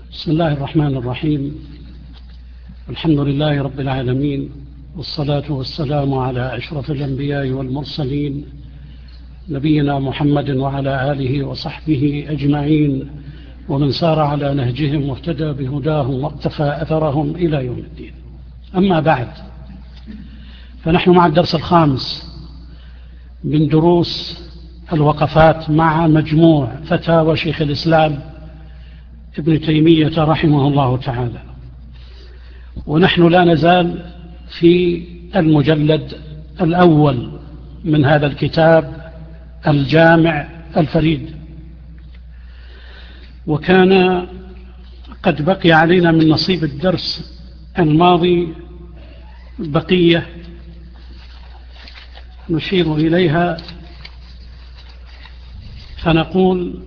بسم الله الرحمن الرحيم. الحمد لله رب العالمين، والصلاة والسلام على أشرف الأنبياء والمرسلين، نبينا محمد وعلى آله وصحبه أجمعين، ومن سار على نهجهم واهتدى بهداهم واقتفى أثرهم إلى يوم الدين. أما بعد، فنحن مع الدرس الخامس من دروس الوقفات مع مجموع فتاوى شيخ الإسلام ابن تيمية رحمه الله تعالى، ونحن لا نزال في المجلد الأول من هذا الكتاب الجامع الفريد. وكان قد بقي علينا من نصيب الدرس الماضي بقية نشير إليها، فنقول: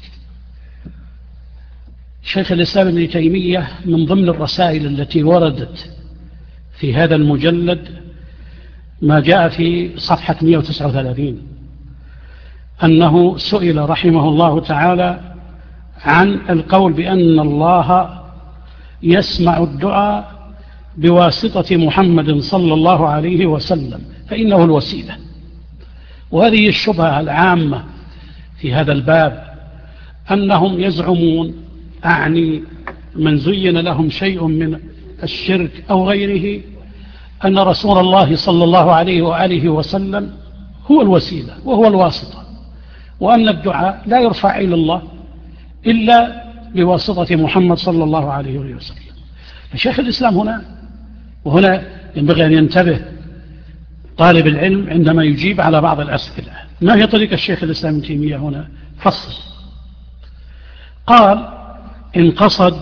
شيخ الإسلام ابن تيمية من ضمن الرسائل التي وردت في هذا المجلد ما جاء في صفحة 139 أنه سئل رحمه الله تعالى عن القول بأن الله يسمع الدعاء بواسطة محمد صلى الله عليه وسلم فإنه الوسيلة. وهذه الشبهة العامة في هذا الباب أنهم يزعمون، أعني من زين لهم شيء من الشرك أو غيره، أن رسول الله صلى الله عليه وآله وسلم هو الوسيلة وهو الواسطة، وأن الدعاء لا يرفع إلى الله إلا بواسطة محمد صلى الله عليه وسلم. فشيخ الإسلام وهنا ينبغي أن ينتبه طالب العلم عندما يجيب على بعض الأسئلة. ما هي طريقة الشيخ الإسلام ابن تيمية هنا؟ فصل. قال: إن قصد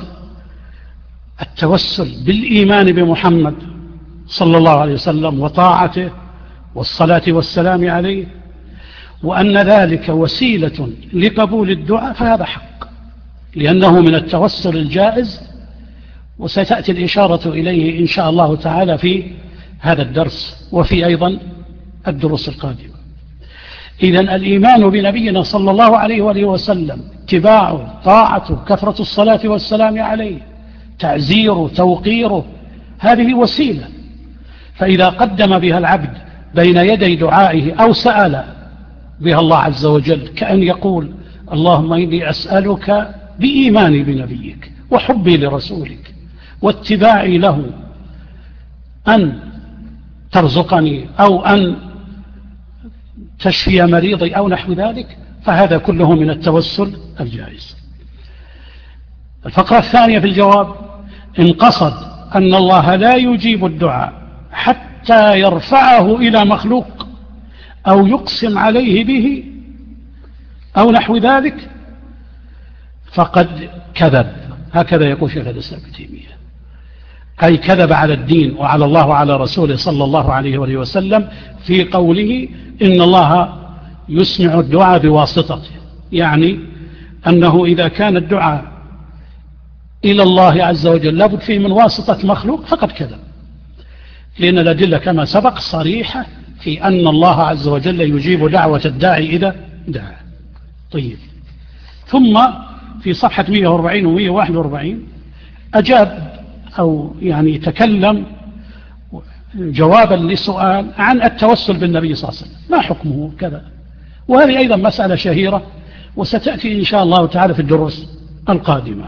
التوسل بالإيمان بمحمد صلى الله عليه وسلم وطاعته والصلاة والسلام عليه، وأن ذلك وسيلة لقبول الدعاء، فهذا حق، لأنه من التوسل الجائز، وستأتي الإشارة إليه إن شاء الله تعالى في هذا الدرس وفي أيضا الدروس القادمة. إذن الإيمان بنبينا صلى الله عليه وآله وسلم، اتباعه، طاعته، كثرة الصلاة والسلام عليه، تعزيره، توقيره، هذه وسيلة. فإذا قدم بها العبد بين يدي دعائه أو سأل بها الله عز وجل، كأن يقول: اللهم إني أسألك بإيماني بنبيك وحبي لرسولك واتباعي له أن ترزقني أو أن تشفي مريضي أو نحو ذلك، فهذا كله من التوسل الجائز. الفقرة الثانية في الجواب: إن قصد أن الله لا يجيب الدعاء حتى يرفعه إلى مخلوق أو يقسم عليه به أو نحو ذلك فقد كذب. هكذا يقول شيخ الإسلام ابن تيمية، أي كذب على الدين وعلى الله وعلى رسوله صلى الله عليه وآله وسلم في قوله إن الله يسمع الدعاء بواسطته، يعني أنه إذا كان الدعاء إلى الله عز وجل لابد فيه من واسطة مخلوق فقد كذب، لأن الأدلة كما سبق صريحة في أن الله عز وجل يجيب دعوة الداعي إذا دعا. طيب، ثم في صفحة 140 و 141 أجاب أو يعني تكلم جوابا لسؤال عن التوسل بالنبي صلى الله عليه وسلم، ما حكمه كذا، وهذه أيضا مسألة شهيرة وستأتي إن شاء الله تعالى في الدروس القادمة.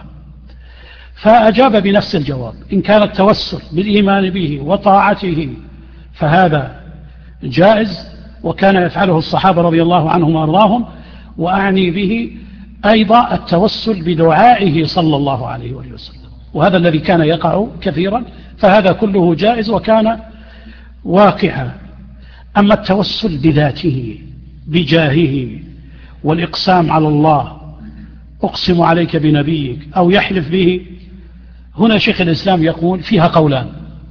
فأجاب بنفس الجواب: إن كان التوسل بالإيمان به وطاعته فهذا جائز، وكان يفعله الصحابة رضي الله عنهم وأرضاهم، وأعني به أيضا التوسل بدعائه صلى الله عليه وسلم، وهذا الذي كان يقع كثيرا، فهذا كله جائز وكان واقعا. أما التوسل بذاته بجاهه والإقسام على الله، أقسم عليك بنبيك، أو يحلف به، هنا شيخ الإسلام يقول فيها قولان.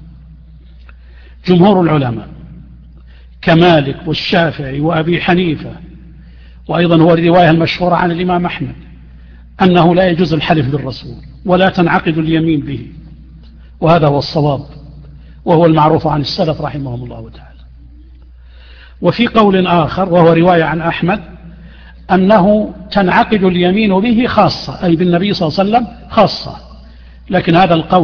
جمهور العلماء كمالك والشافعي وأبي حنيفة، وأيضا هو الرواية المشهورة عن الإمام أحمد، أنه لا يجوز الحلف بالرسول ولا تنعقد اليمين به، وهذا هو الصواب وهو المعروف عن السلف رحمهم الله تعالى. وفي قول آخر وهو رواية عن أحمد أنه تنعقد اليمين به خاصة، أي بالنبي صلى الله عليه وسلم خاصة، لكن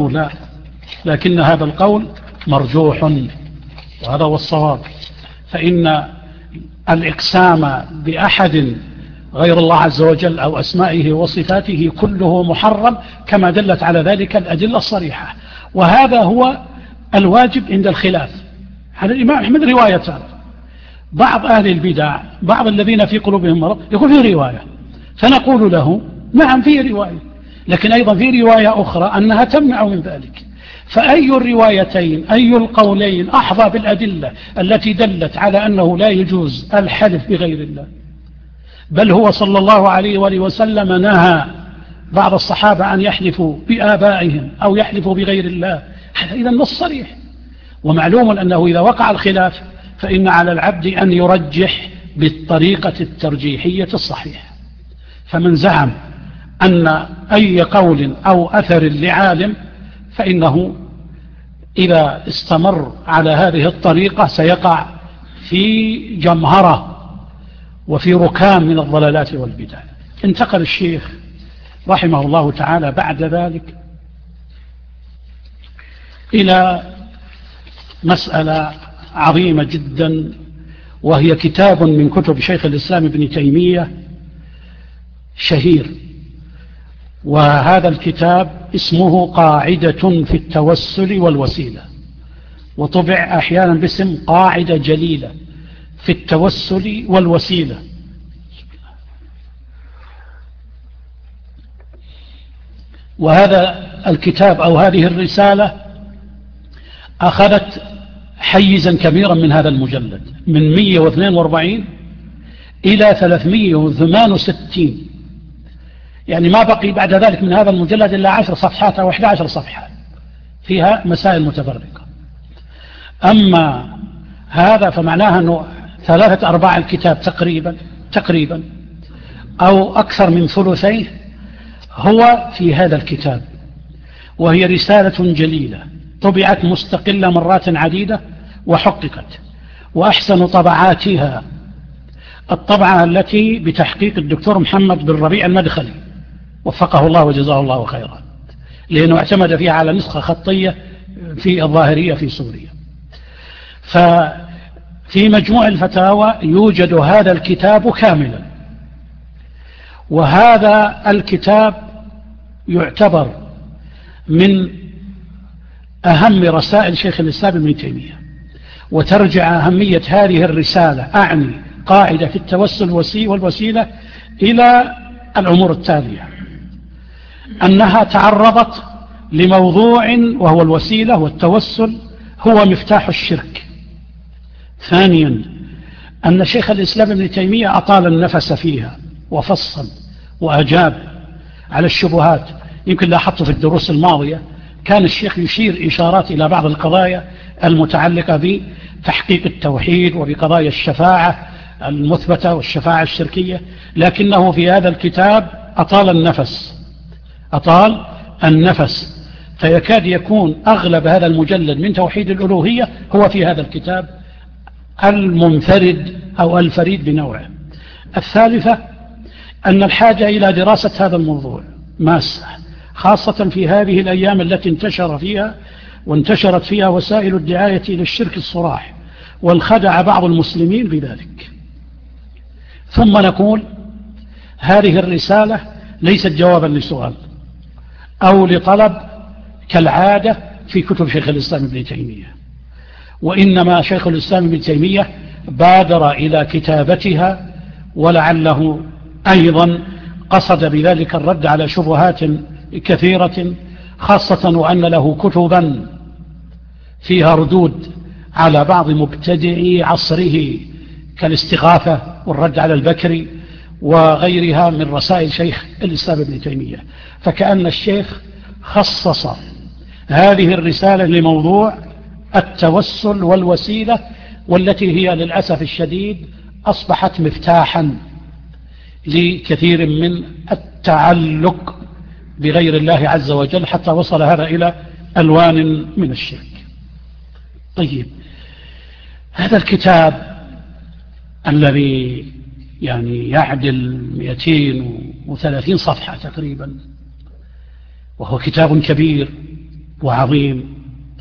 هذا القول مرجوح، وهذا هو الصواب. فإن الإقسام بأحد غير الله عز وجل أو أسمائه وصفاته كله محرم، كما دلت على ذلك الأدلة الصريحة. وهذا هو الواجب عند الخلاف. هذا الإمام أحمد روايتان، بعض أهل البدع، بعض الذين في قلوبهم مرض يقول فيه رواية، فنقول له نعم فيه رواية، لكن أيضا في رواية أخرى أنها تمنع من ذلك. فأي الروايتين، أي القولين أحظى بالأدلة التي دلت على أنه لا يجوز الحلف بغير الله؟ بل هو صلى الله عليه وآله وسلم نهى بعض الصحابة أن يحلفوا بآبائهم أو يحلفوا بغير الله. هذا إذا نص صريح. ومعلوم أنه إذا وقع الخلاف فإن على العبد أن يرجح بالطريقة الترجيحية الصحيحة. فمن زعم أن أي قول أو أثر لعالم فإنه إذا استمر على هذه الطريقة سيقع في جمهرة وفي ركام من الضلالات والبدع. انتقل الشيخ رحمه الله تعالى بعد ذلك إلى مسألة عظيمة جدا، وهي كتاب من كتب شيخ الإسلام ابن تيمية شهير، وهذا الكتاب اسمه قاعدة في التوسل والوسيلة، وطبع أحيانا باسم قاعدة جليلة في التوسل والوسيلة. وهذا الكتاب أو هذه الرسالة أخذت حيزا كبيرا من هذا المجلد، من 142 إلى 368، يعني ما بقي بعد ذلك من هذا المجلد إلا 10 صفحات أو 11 صفحة فيها مسائل متفرقة. أما هذا فمعناها أنه 3/4 الكتاب تقريبا أو أكثر من ثلثيه هو في هذا الكتاب، وهي رسالة جليلة طبعت مستقلة مرات عديدة وحققت، وأحسن طبعاتها الطبعة التي بتحقيق الدكتور محمد بن ربيع المدخلي وفقه الله وجزاه الله خيرا، لأنه اعتمد فيها على نسخة خطية في الظاهرية في سوريا. ففي مجموع الفتاوى يوجد هذا الكتاب كاملا، وهذا الكتاب يعتبر من أهم رسائل شيخ الإسلام ابن تيمية. وترجع أهمية هذه الرسالة، أعني قاعدة في التوسل والوسيلة، إلى الأمور التالية: أنها تعرضت لموضوع وهو الوسيلة والتوسل هو مفتاح الشرك. ثانيا أن شيخ الإسلام ابن تيمية أطال النفس فيها وفصل وأجاب على الشبهات. يمكن لاحظت في الدروس الماضية كان الشيخ يشير إشارات إلى بعض القضايا المتعلقة بتحقيق التوحيد وبقضايا الشفاعة المثبتة والشفاعة الشركية، لكنه في هذا الكتاب أطال النفس، فيكاد يكون أغلب هذا المجلد من توحيد الألوهية هو في هذا الكتاب المنفرد أو الفريد بنوعه. الثالثة أن الحاجة إلى دراسة هذا الموضوع ماسة، خاصة في هذه الأيام التي وانتشرت فيها وسائل الدعاية إلى الشرك الصراح، وانخدع بعض المسلمين بذلك. ثم نقول هذه الرسالة ليست جوابا لسؤال أو لطلب كالعادة في كتب شيخ الإسلام ابن تيمية، وإنما شيخ الإسلام ابن تيمية بادر إلى كتابتها، ولعله أيضا قصد بذلك الرد على شبهات كثيرة، خاصة وأن له كتبا فيها ردود على بعض مبتدئي عصره كالاستغاثة والرد على البكري وغيرها من رسائل شيخ الإسلام ابن تيمية. فكأن الشيخ خصص هذه الرسالة لموضوع التوسل والوسيلة، والتي هي للأسف الشديد أصبحت مفتاحا لكثير من التعلق بغير الله عز وجل، حتى وصل هذا إلى ألوان من الشرك. طيب، هذا الكتاب الذي يعني يعدل 230 صفحة تقريبا، وهو كتاب كبير وعظيم.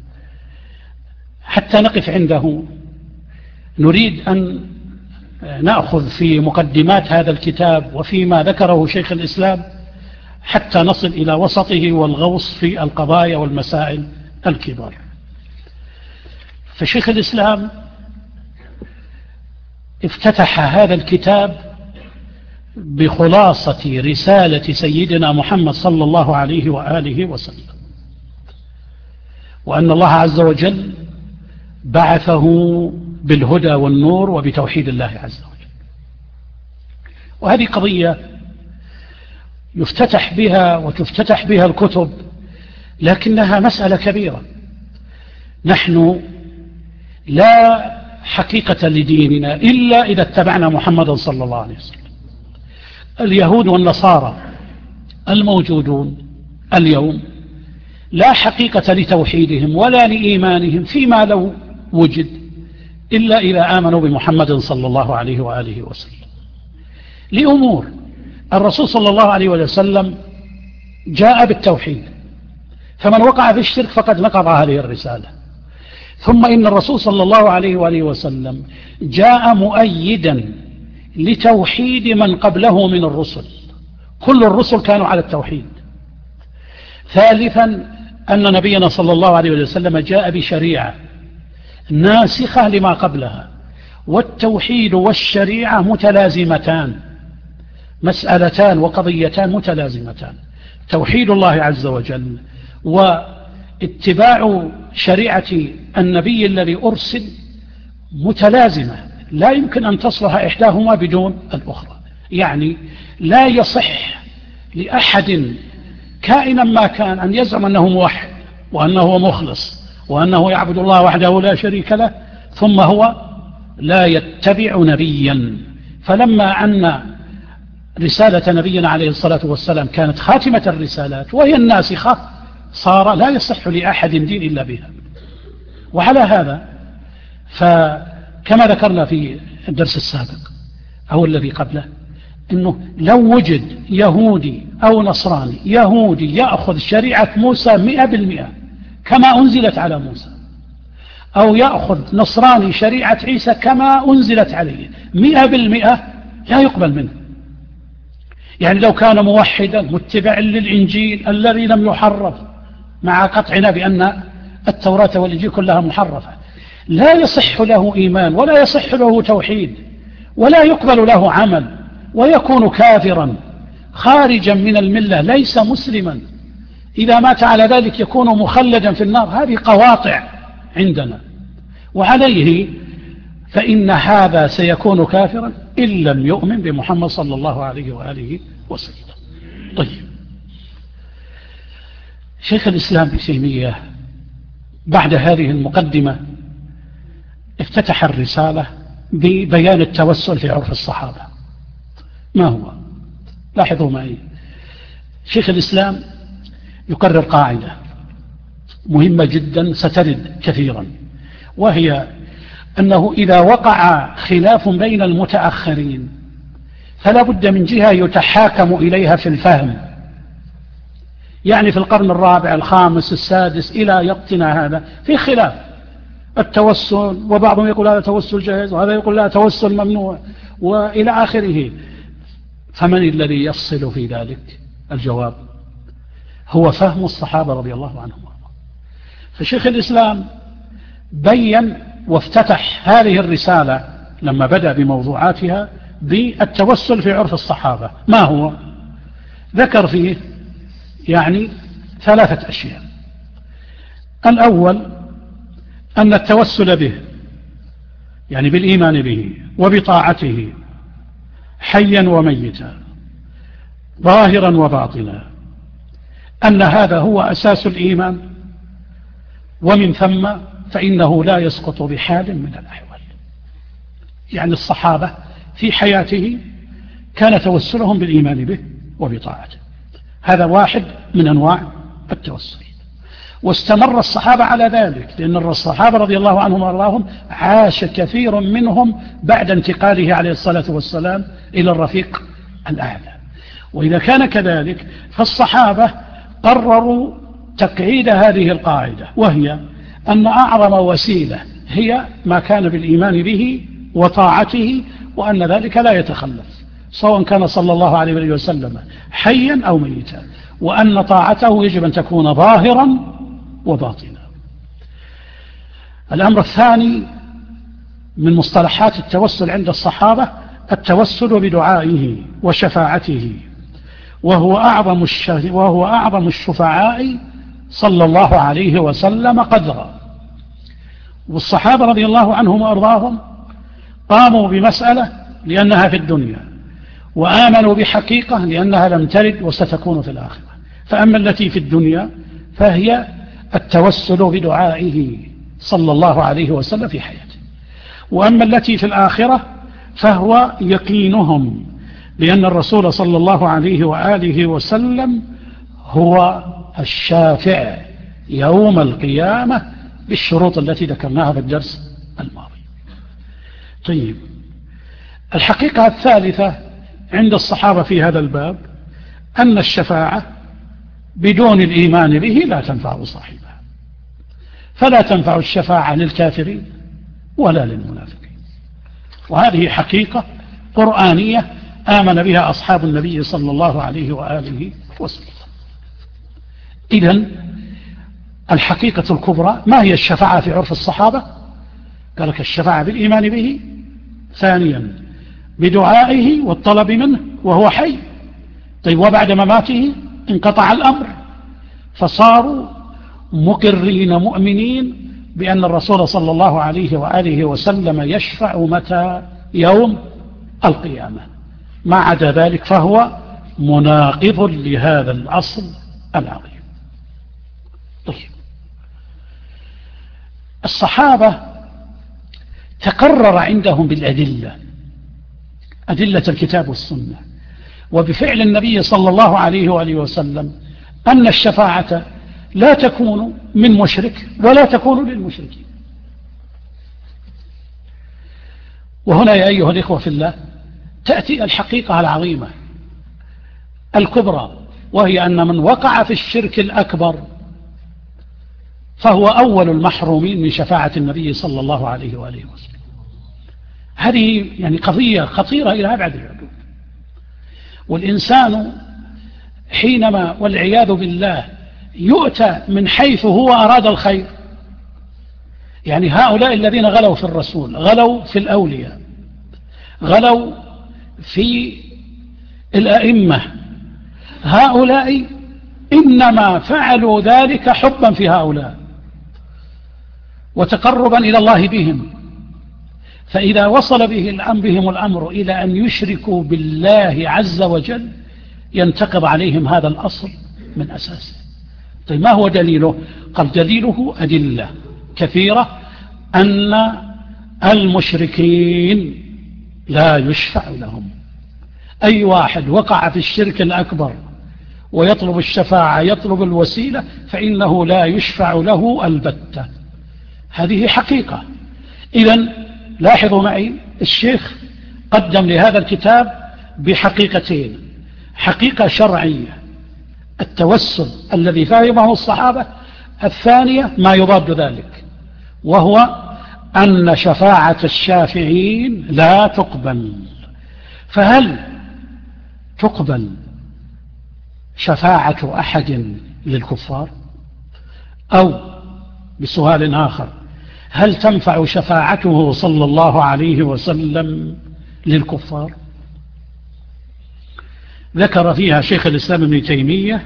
حتى نقف عنده نريد أن نأخذ في مقدمات هذا الكتاب وفيما ذكره شيخ الإسلام حتى نصل إلى وسطه والغوص في القضايا والمسائل الكبار. فشيخ الإسلام افتتح هذا الكتاب بخلاصة رسالة سيدنا محمد صلى الله عليه وآله وسلم، وأن الله عز وجل بعثه بالهدى والنور وبتوحيد الله عز وجل. وهذه قضية يفتتح بها وتفتتح بها الكتب، لكنها مسألة كبيرة. نحن لا حقيقة لديننا إلا إذا اتبعنا محمدا صلى الله عليه وسلم. اليهود والنصارى الموجودون اليوم لا حقيقة لتوحيدهم ولا لإيمانهم فيما لو وجد إلا إذا آمنوا بمحمد صلى الله عليه وآله وسلم، لأمور. الرسول صلى الله عليه وسلم جاء بالتوحيد، فمن وقع في الشرك فقد نقض هذه الرسالة. ثم إن الرسول صلى الله عليه وآله وسلم جاء مؤيدا لتوحيد من قبله من الرسل، كل الرسل كانوا على التوحيد. ثالثا أن نبينا صلى الله عليه وسلم جاء بشريعة ناسخة لما قبلها، والتوحيد والشريعة متلازمتان، مسألتان وقضيتان متلازمتان. توحيد الله عز وجل واتباع شريعة النبي الذي أرسل متلازمة، لا يمكن أن تصلح إحداهما بدون الأخرى. يعني لا يصح لأحد كائنا ما كان أن يزعم أنه موحد وأنه مخلص وأنه يعبد الله وحده لا شريك له ثم هو لا يتبع نبيا. فلما أن رسالة نبينا عليه الصلاة والسلام كانت خاتمة الرسالات وهي الناسخة، صار لا يصح لأحد دين إلا بها. وعلى هذا فكما ذكرنا في الدرس السابق أو الذي قبله، أنه لو وجد يهودي أو نصراني يهودي يأخذ شريعة موسى 100% كما أنزلت على موسى، أو يأخذ نصراني شريعة عيسى كما أنزلت عليه 100%، لا يقبل منه. يعني لو كان موحدا متبعا للإنجيل الذي لم يحرف، مع قطعنا بأن التوراة والإنجيل كلها محرفة، لا يصح له إيمان ولا يصح له توحيد ولا يقبل له عمل، ويكون كافرا خارجا من الملة ليس مسلما. إذا مات على ذلك يكون مخلدا في النار. هذه قواطع عندنا، وعليه فإن هذا سيكون كافرا إن لم يؤمن بمحمد صلى الله عليه وآله وسلم. طيب، شيخ الإسلام ابن تيمية بعد هذه المقدمة افتتح الرسالة ببيان التوسل في عرف الصحابة. ما هو؟ لاحظوا معي، شيخ الإسلام يقرر قاعدة مهمة جدا سترد كثيرا، وهي أنه إذا وقع خلاف بين المتأخرين فلا بد من جهة يتحاكم إليها في الفهم. يعني في القرن الرابع الخامس السادس إلى يقتنا هذا في خلاف التوسل، وبعضهم يقول هذا توسل جائز وهذا يقول لا توسل ممنوع وإلى آخره. فمن الذي يفصل في ذلك؟ الجواب هو فهم الصحابة رضي الله عنهم. فشيخ الإسلام بيّن وافتتح هذه الرسالة لما بدأ بموضوعاتها بالتوسل في عرف الصحابة. ما هو؟ ذكر فيه يعني 3 أشياء. الأول أن التوسل به يعني بالإيمان به وبطاعته حيا وميتا ظاهرا وباطنا، أن هذا هو أساس الإيمان، ومن ثم فإنه لا يسقط بحال من الأحوال. يعني الصحابة في حياته كان توسلهم بالإيمان به وبطاعته، هذا واحد من أنواع التوسل، واستمر الصحابة على ذلك، لأن الصحابة رضي الله عنهم وارضاهم عاش كثير منهم بعد انتقاله عليه الصلاة والسلام إلى الرفيق الأعلى. وإذا كان كذلك فالصحابة قرروا تقعيد هذه القاعدة، وهي أن أعظم وسيلة هي ما كان بالإيمان به وطاعته، وأن ذلك لا يتخلف سواء كان صلى الله عليه وسلم حيا أو ميتا، وأن طاعته يجب أن تكون ظاهرا وباطنا. الأمر الثاني من مصطلحات التوسل عند الصحابة التوسل بدعائه وشفاعته، وهو أعظم الشفعاء صلى الله عليه وسلم قدرا. والصحابة رضي الله عنهم وأرضاهم قاموا بمسألة لأنها في الدنيا، وآمنوا بحقيقة لأنها لم ترد وستكون في الآخرة. فأما التي في الدنيا فهي التوسل بدعائه صلى الله عليه وسلم في حياته، وأما التي في الآخرة فهو يقينهم بأن الرسول صلى الله عليه وآله وسلم هو الشافع يوم القيامة بالشروط التي ذكرناها في الدرس الماضي. طيب، الحقيقة الثالثة عند الصحابة في هذا الباب أن الشفاعة بدون الإيمان به لا تنفع صاحبها، فلا تنفع الشفاعة للكافرين ولا للمنافقين، وهذه حقيقة قرآنية آمن بها أصحاب النبي صلى الله عليه وآله وسلم. إذن الحقيقة الكبرى ما هي الشفاعة في عرف الصحابة؟ قال لك الشفاعة بالإيمان به، ثانيا بدعائه والطلب منه وهو حي. طيب، وبعد مماته انقطع الأمر، فصاروا مقرين مؤمنين بأن الرسول صلى الله عليه وآله وسلم يشفع متى؟ يوم القيامة. ما عدا ذلك فهو مناقض لهذا الأصل العظيم. طيب، الصحابة تقرر عندهم بالأدلة، أدلة الكتاب والسنة، وبفعل النبي صلى الله عليه وآله وسلم أن الشفاعة لا تكون من مشرك ولا تكون للمشركين. وهنا يا أيها الإخوة في الله تأتي الحقيقة العظيمة الكبرى، وهي أن من وقع في الشرك الأكبر فهو أول المحرومين من شفاعة النبي صلى الله عليه وآله وسلم. هذه يعني قضية خطيرة إلى أبعد الحدود. والإنسان حينما والعياذ بالله يؤتى من حيث هو أراد الخير، يعني هؤلاء الذين غلوا في الرسول، غلوا في الأولياء، غلوا في الأئمة، هؤلاء إنما فعلوا ذلك حبا في هؤلاء وتقربا إلى الله بهم. فإذا وصل بهم الأمر إلى أن يشركوا بالله عز وجل ينتقض عليهم هذا الأصل من أساسه. طيب، ما هو دليله؟ قال دليله أدلة كثيرة، أن المشركين لا يشفع لهم. أي واحد وقع في الشرك الأكبر ويطلب الشفاعة، يطلب الوسيلة، فإنه لا يشفع له البتة. هذه حقيقة. إذن لاحظوا معي، الشيخ قدم لهذا الكتاب بحقيقتين: حقيقة شرعية التوسل الذي فهمه الصحابة، الثانية ما يضاد ذلك، وهو أن شفاعة الشافعين لا تقبل. فهل تقبل شفاعة أحد للكفار؟ أو بسؤال آخر، هل تنفع شفاعته صلى الله عليه وسلم للكفار؟ ذكر فيها شيخ الإسلام ابن تيمية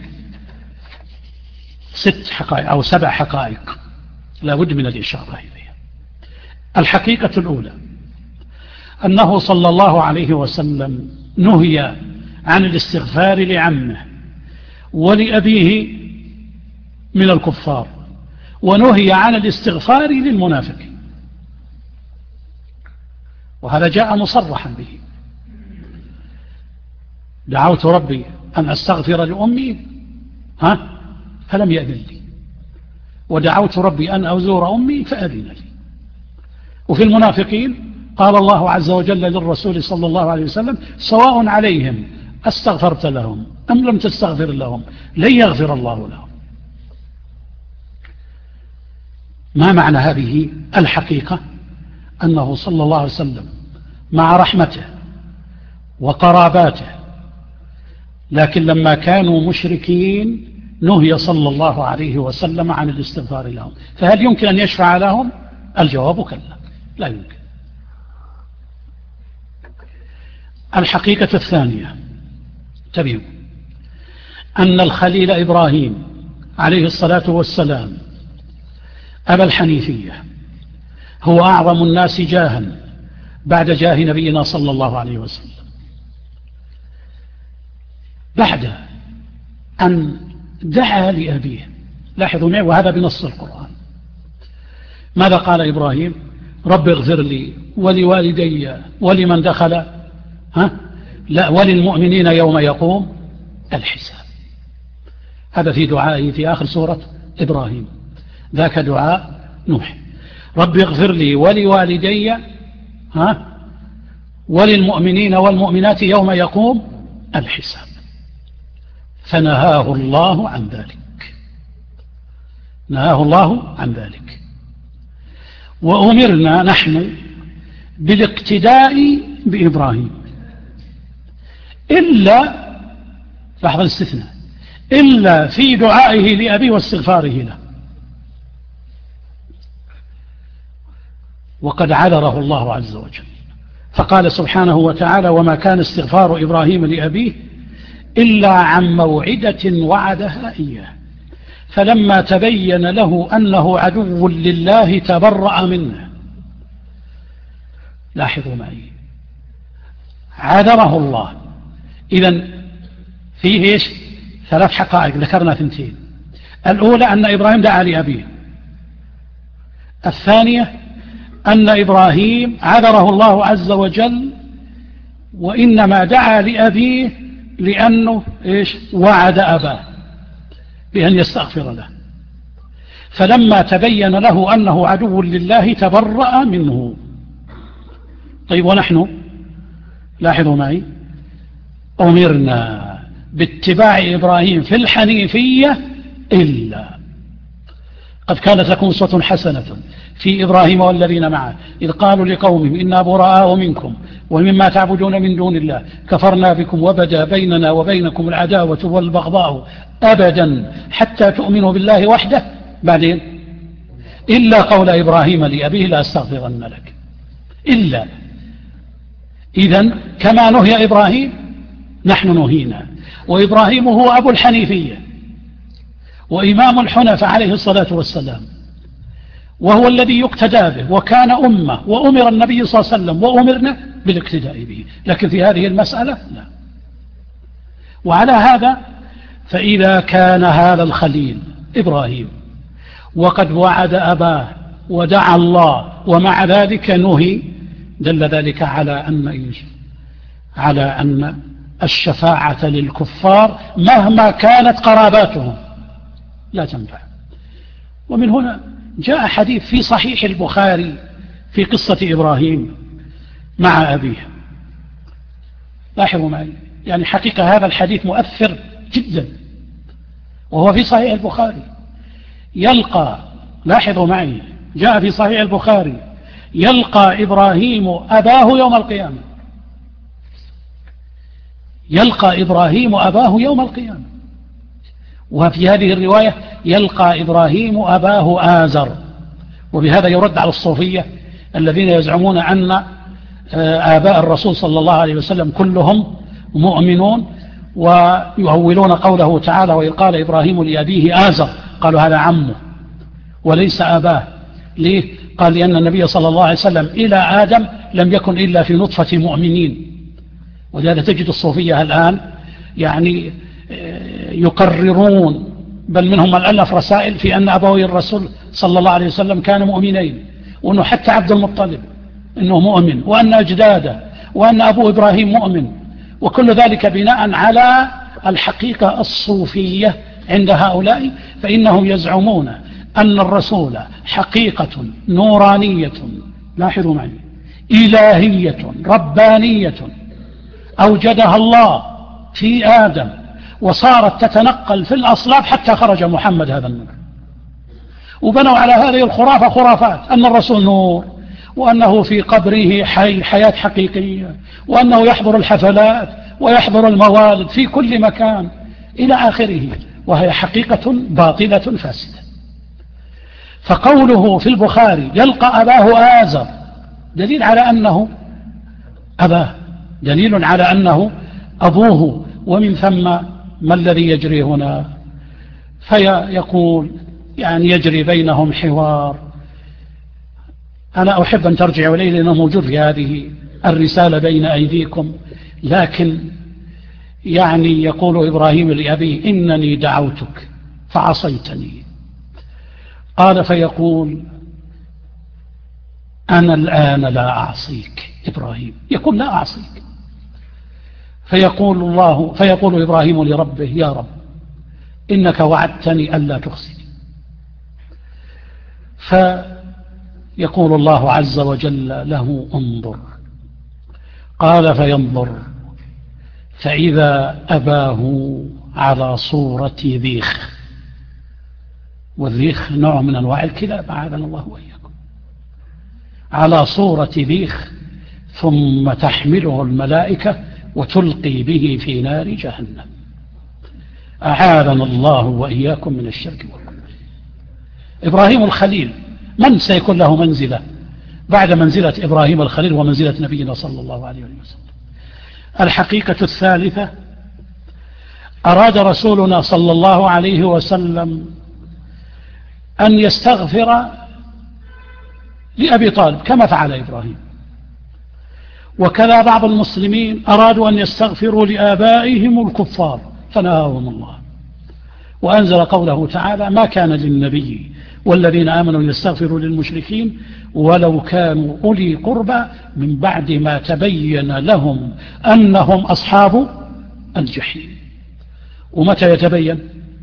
6 حقائق أو 7 حقائق لا بد من الإشارة إليها. الحقيقة الأولى أنه صلى الله عليه وسلم نهي عن الاستغفار لعمه ولأبيه من الكفار، ونهي عن الاستغفار للمنافقين، وهذا جاء مصرحا به. دعوت ربي أن أستغفر لأمي فلم يأذن لي، ودعوت ربي أن أزور أمي فأذن لي. وفي المنافقين قال الله عز وجل للرسول صلى الله عليه وسلم: سواء عليهم أستغفرت لهم أم لم تستغفر لهم لن يغفر الله لهم. ما معنى هذه الحقيقة؟ أنه صلى الله عليه وسلم مع رحمته وقراباته، لكن لما كانوا مشركين نهي صلى الله عليه وسلم عن الاستغفار لهم. فهل يمكن أن يشفع لهم؟ الجواب كلا، لا يمكن. الحقيقة الثانية تبين أن الخليل إبراهيم عليه الصلاة والسلام أبا الحنيفية هو أعظم الناس جاها بعد جاه نبينا صلى الله عليه وسلم، بعد أن دعا لأبيه. لاحظوا معي، وهذا بنص القرآن. ماذا قال إبراهيم؟ رب اغفر لي ولوالدي ولمن دخل لا وللمؤمنين يوم يقوم الحساب. هذا في دعائه في آخر سورة إبراهيم، ذاك دعاء نوح. رب اغفر لي ولوالدي وللمؤمنين والمؤمنات يوم يقوم الحساب. فنهاه الله عن ذلك، نهاه الله عن ذلك. وأمرنا نحن بالاقتداء بإبراهيم، إلا لحظة الاستثناء، إلا في دعائه لأبيه واستغفاره له. وقد عذره الله عز وجل فقال سبحانه وتعالى: وما كان استغفار إبراهيم لأبيه إلا عن موعدة وعدها إياه فلما تبين له أنه عدو لله تبرأ منه. لاحظوا معي، عذره الله. إذن فيه إيش؟ ثلاث حقائق ذكرنا ثنتين. الأولى أن إبراهيم دعا لأبيه، الثانية أن إبراهيم عذره الله عز وجل، وإنما دعا لأبيه لأنه إيش؟ وعد أباه بأن يستغفر له، فلما تبين له أنه عدو لله تبرأ منه. طيب، ونحن لاحظوا معي، أمرنا باتباع إبراهيم في الحنيفية إلا قد كانت لكم أسوة حسنة في إبراهيم والذين معه إذ قالوا لقومهم إنا براء منكم ومما تعبدون من دون الله كفرنا بكم وبدا بيننا وبينكم العداوة والبغضاء أبدا حتى تؤمنوا بالله وحده. بعدين إلا قول إبراهيم لأبيه لا أستغفرن لك. إلا إذن كما نهي إبراهيم نحن نهينا. وإبراهيم هو أبو الحنيفية وإمام الحنفاء عليه الصلاة والسلام، وهو الذي يقتدى به، وكان أمة، وأمر النبي صلى الله عليه وسلم وأمرنا بالاقتداء به. لكن في هذه المسألة لا. وعلى هذا فإذا كان هذا الخليل إبراهيم وقد وعد أباه ودعا الله ومع ذلك نهي، دل ذلك على أن الشفاعة للكفار مهما كانت قراباتهم لا تنفع. ومن هنا جاء حديث في صحيح البخاري في قصة إبراهيم مع أبيه. لاحظوا معي، يعني حقيقة هذا الحديث مؤثر جدا، وهو في صحيح البخاري. لاحظوا معي، جاء في صحيح البخاري: يلقى إبراهيم أباه يوم القيامة. يلقى إبراهيم أباه يوم القيامة. وفي هذه الرواية يلقى إبراهيم أباه آزر. وبهذا يرد على الصوفية الذين يزعمون أن آباء الرسول صلى الله عليه وسلم كلهم مؤمنون، ويهولون قوله تعالى: وإذ قال إبراهيم لأبيه آزر، قالوا هذا عمه وليس أباه. ليه؟ قال لأن النبي صلى الله عليه وسلم إلى آدم لم يكن إلا في نطفة مؤمنين. ولهذا تجد الصوفية الآن يعني يقررون، بل منهم من ألف رسائل في أن أبوي الرسول صلى الله عليه وسلم كانوا مؤمنين، وأنه حتى عبد المطلب أنه مؤمن، وأن أجداده، وأن أبو إبراهيم مؤمن، وكل ذلك بناء على الحقيقة الصوفية عند هؤلاء. فإنهم يزعمون أن الرسول حقيقة نورانية، لاحظوا معي، إلهية ربانية أوجدها الله في آدم وصارت تتنقل في الأصلاب حتى خرج محمد هذا النور. وبنوا على هذه الخرافة خرافات، أن الرسول نور، وأنه في قبره حياة حقيقية، وأنه يحضر الحفلات ويحضر الموالد في كل مكان إلى آخره، وهي حقيقة باطلة فاسدة. فقوله في البخاري يلقى أباه آزر دليل على أنه أباه، دليل على أنه أبوه، ومن ثم ما الذي يجري هنا؟ فيقول يعني يجري بينهم حوار. أنا أحب أن ترجعوا إليه لأنه موجود في هذه الرسالة بين أيديكم، لكن يعني يقول إبراهيم لأبيه إنني دعوتك فعصيتني، قال فيقول أنا الآن لا أعصيك. إبراهيم يقول لا أعصيك، فيقول إبراهيم لربه يا رب إنك وعدتني ألا تخزني. فيقول الله عز وجل له انظر، قال فينظر فإذا أباه على صورة ذيخ، والذيخ نوع من أنواع الكلاب أعاذنا الله وإياكم، على صورة ذيخ، ثم تحمله الملائكة وتلقي به في نار جهنم، أعاذنا الله وإياكم من الشرك والكفر. إبراهيم الخليل من سيكون له منزلة بعد منزلة إبراهيم الخليل ومنزلة نبينا صلى الله عليه وسلم؟ الحقيقة الثالثة، أراد رسولنا صلى الله عليه وسلم أن يستغفر لأبي طالب كما فعل إبراهيم، وكذا بعض المسلمين أرادوا أن يستغفروا لآبائهم الكفار فنهاهم الله، وأنزل قوله تعالى ما كان للنبي والذين آمنوا يستغفروا للمشركين ولو كانوا أولي قربى من بعد ما تبين لهم أنهم أصحاب الجحيم. ومتى يتبين؟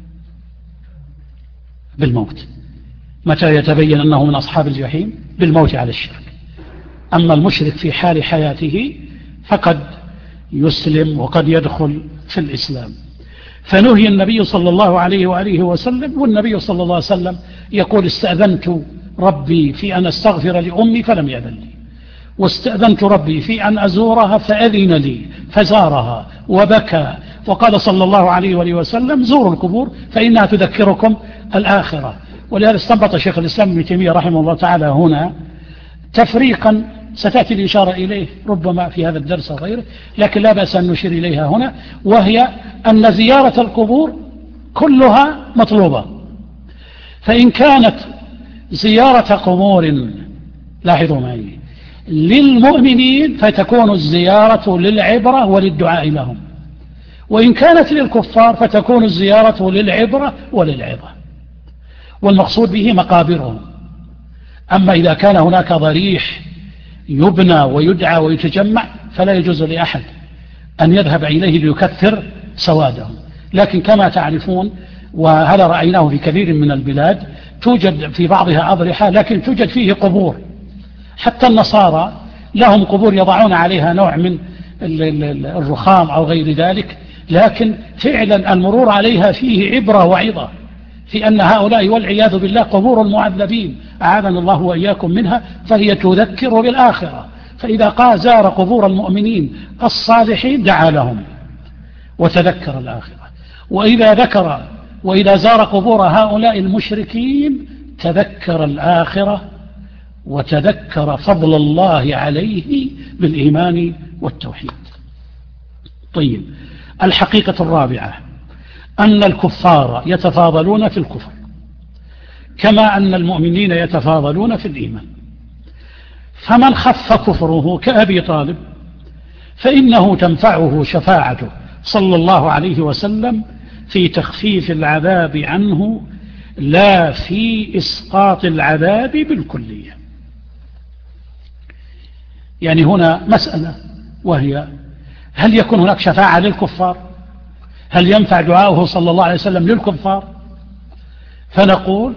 بالموت. متى يتبين أنه من أصحاب الجحيم؟ بالموت على الشرك. أما المشرك في حال حياته فقد يسلم وقد يدخل في الإسلام. فنهي النبي صلى الله عليه وآله وسلم، والنبي صلى الله عليه وسلم يقول استأذنت ربي في أن أستغفر لأمي فلم يأذن لي، واستأذنت ربي في أن أزورها فأذن لي فزارها وبكى، وقال صلى الله عليه وآله وسلم زوروا القبور فإنها تذكركم الآخرة. ولهذا استنبط شيخ الإسلام ابن تيمية رحمه الله تعالى هنا تفريقا ستأتي الإشارة إليه ربما في هذا الدرس وغيره، لكن لا بأس أن نشير إليها هنا، وهي أن زيارة القبور كلها مطلوبة. فإن كانت زيارة قبور لاحظوا معي للمؤمنين فتكون الزيارة للعبرة وللدعاء لهم، وإن كانت للكفار فتكون الزيارة للعبرة وللعظة، والمقصود به مقابرهم. أما إذا كان هناك ضريح يبنى ويدعى ويتجمع فلا يجوز لأحد أن يذهب إليه ليكثر سوادهم. لكن كما تعرفون وهذا رأيناه في كثير من البلاد توجد في بعضها أضرحة لكن توجد فيه قبور، حتى النصارى لهم قبور يضعون عليها نوع من الرخام أو غير ذلك، لكن فعلا المرور عليها فيه عبرة وعظة في أن هؤلاء والعياذ بالله قبور المعذبين أعاذنا الله وإياكم منها، فهي تذكر بالآخرة. فإذا زار قبور المؤمنين الصالحين دعا لهم وتذكر الآخرة، وإذا زار قبور هؤلاء المشركين تذكر الآخرة وتذكر فضل الله عليه بالإيمان والتوحيد. طيب، الحقيقة الرابعة أن الكفار يتفاضلون في الكفر كما أن المؤمنين يتفاضلون في الإيمان، فمن خف كفره كأبي طالب فإنه تنفعه شفاعته صلى الله عليه وسلم في تخفيف العذاب عنه لا في إسقاط العذاب بالكلية. يعني هنا مسألة، وهي هل يكون هناك شفاعة للكفار؟ هل ينفع دعاؤه صلى الله عليه وسلم للكفار؟ فنقول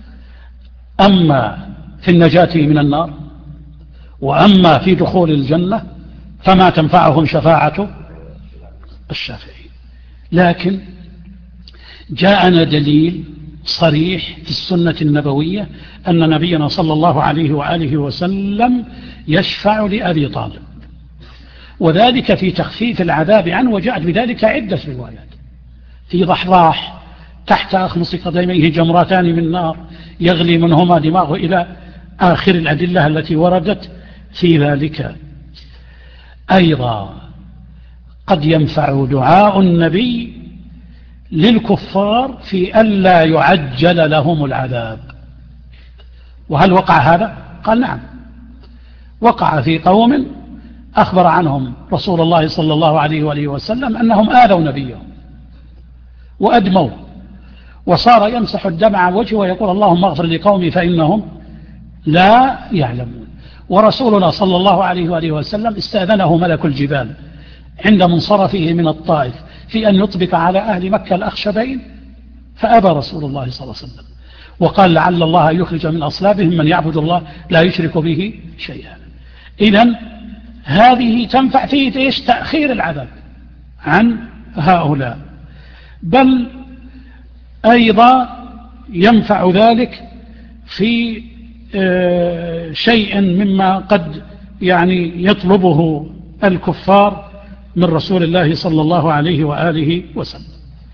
أما في النجاة من النار وأما في دخول الجنة فما تنفعهم شفاعة الشافعين، لكن جاءنا دليل صريح في السنة النبوية أن نبينا صلى الله عليه وآله وسلم يشفع لأبي طالب، وذلك في تخفيف العذاب عنه، وجاءت بذلك عدة روايات. في ضحضاح تحت أخمص قدميه جمرتان من نار يغلي منهما دماغه إلى آخر الأدلة التي وردت في ذلك. أيضا قد ينفع دعاء النبي للكفار في ألا يعجل لهم العذاب. وهل وقع هذا؟ قال نعم، وقع في قوم أخبر عنهم رسول الله صلى الله عليه وآله وسلم أنهم آذوا نبيهم وأدموا، وصار يمسح الدمع عن وجهه ويقول اللهم اغفر لقومي فإنهم لا يعلمون. ورسولنا صلى الله عليه وآله وسلم استأذنه ملك الجبال عند منصرفه من الطائف في أن يطبق على أهل مكة الأخشبين، فأبى رسول الله صلى الله عليه وسلم وقال لعل الله يخرج من أصلابهم من يعبد الله لا يشرك به شيئا. إذن هذه تنفع في تأخير العذاب عن هؤلاء، بل أيضا ينفع ذلك في شيء مما قد يطلبه الكفار من رسول الله صلى الله عليه وآله وسلم،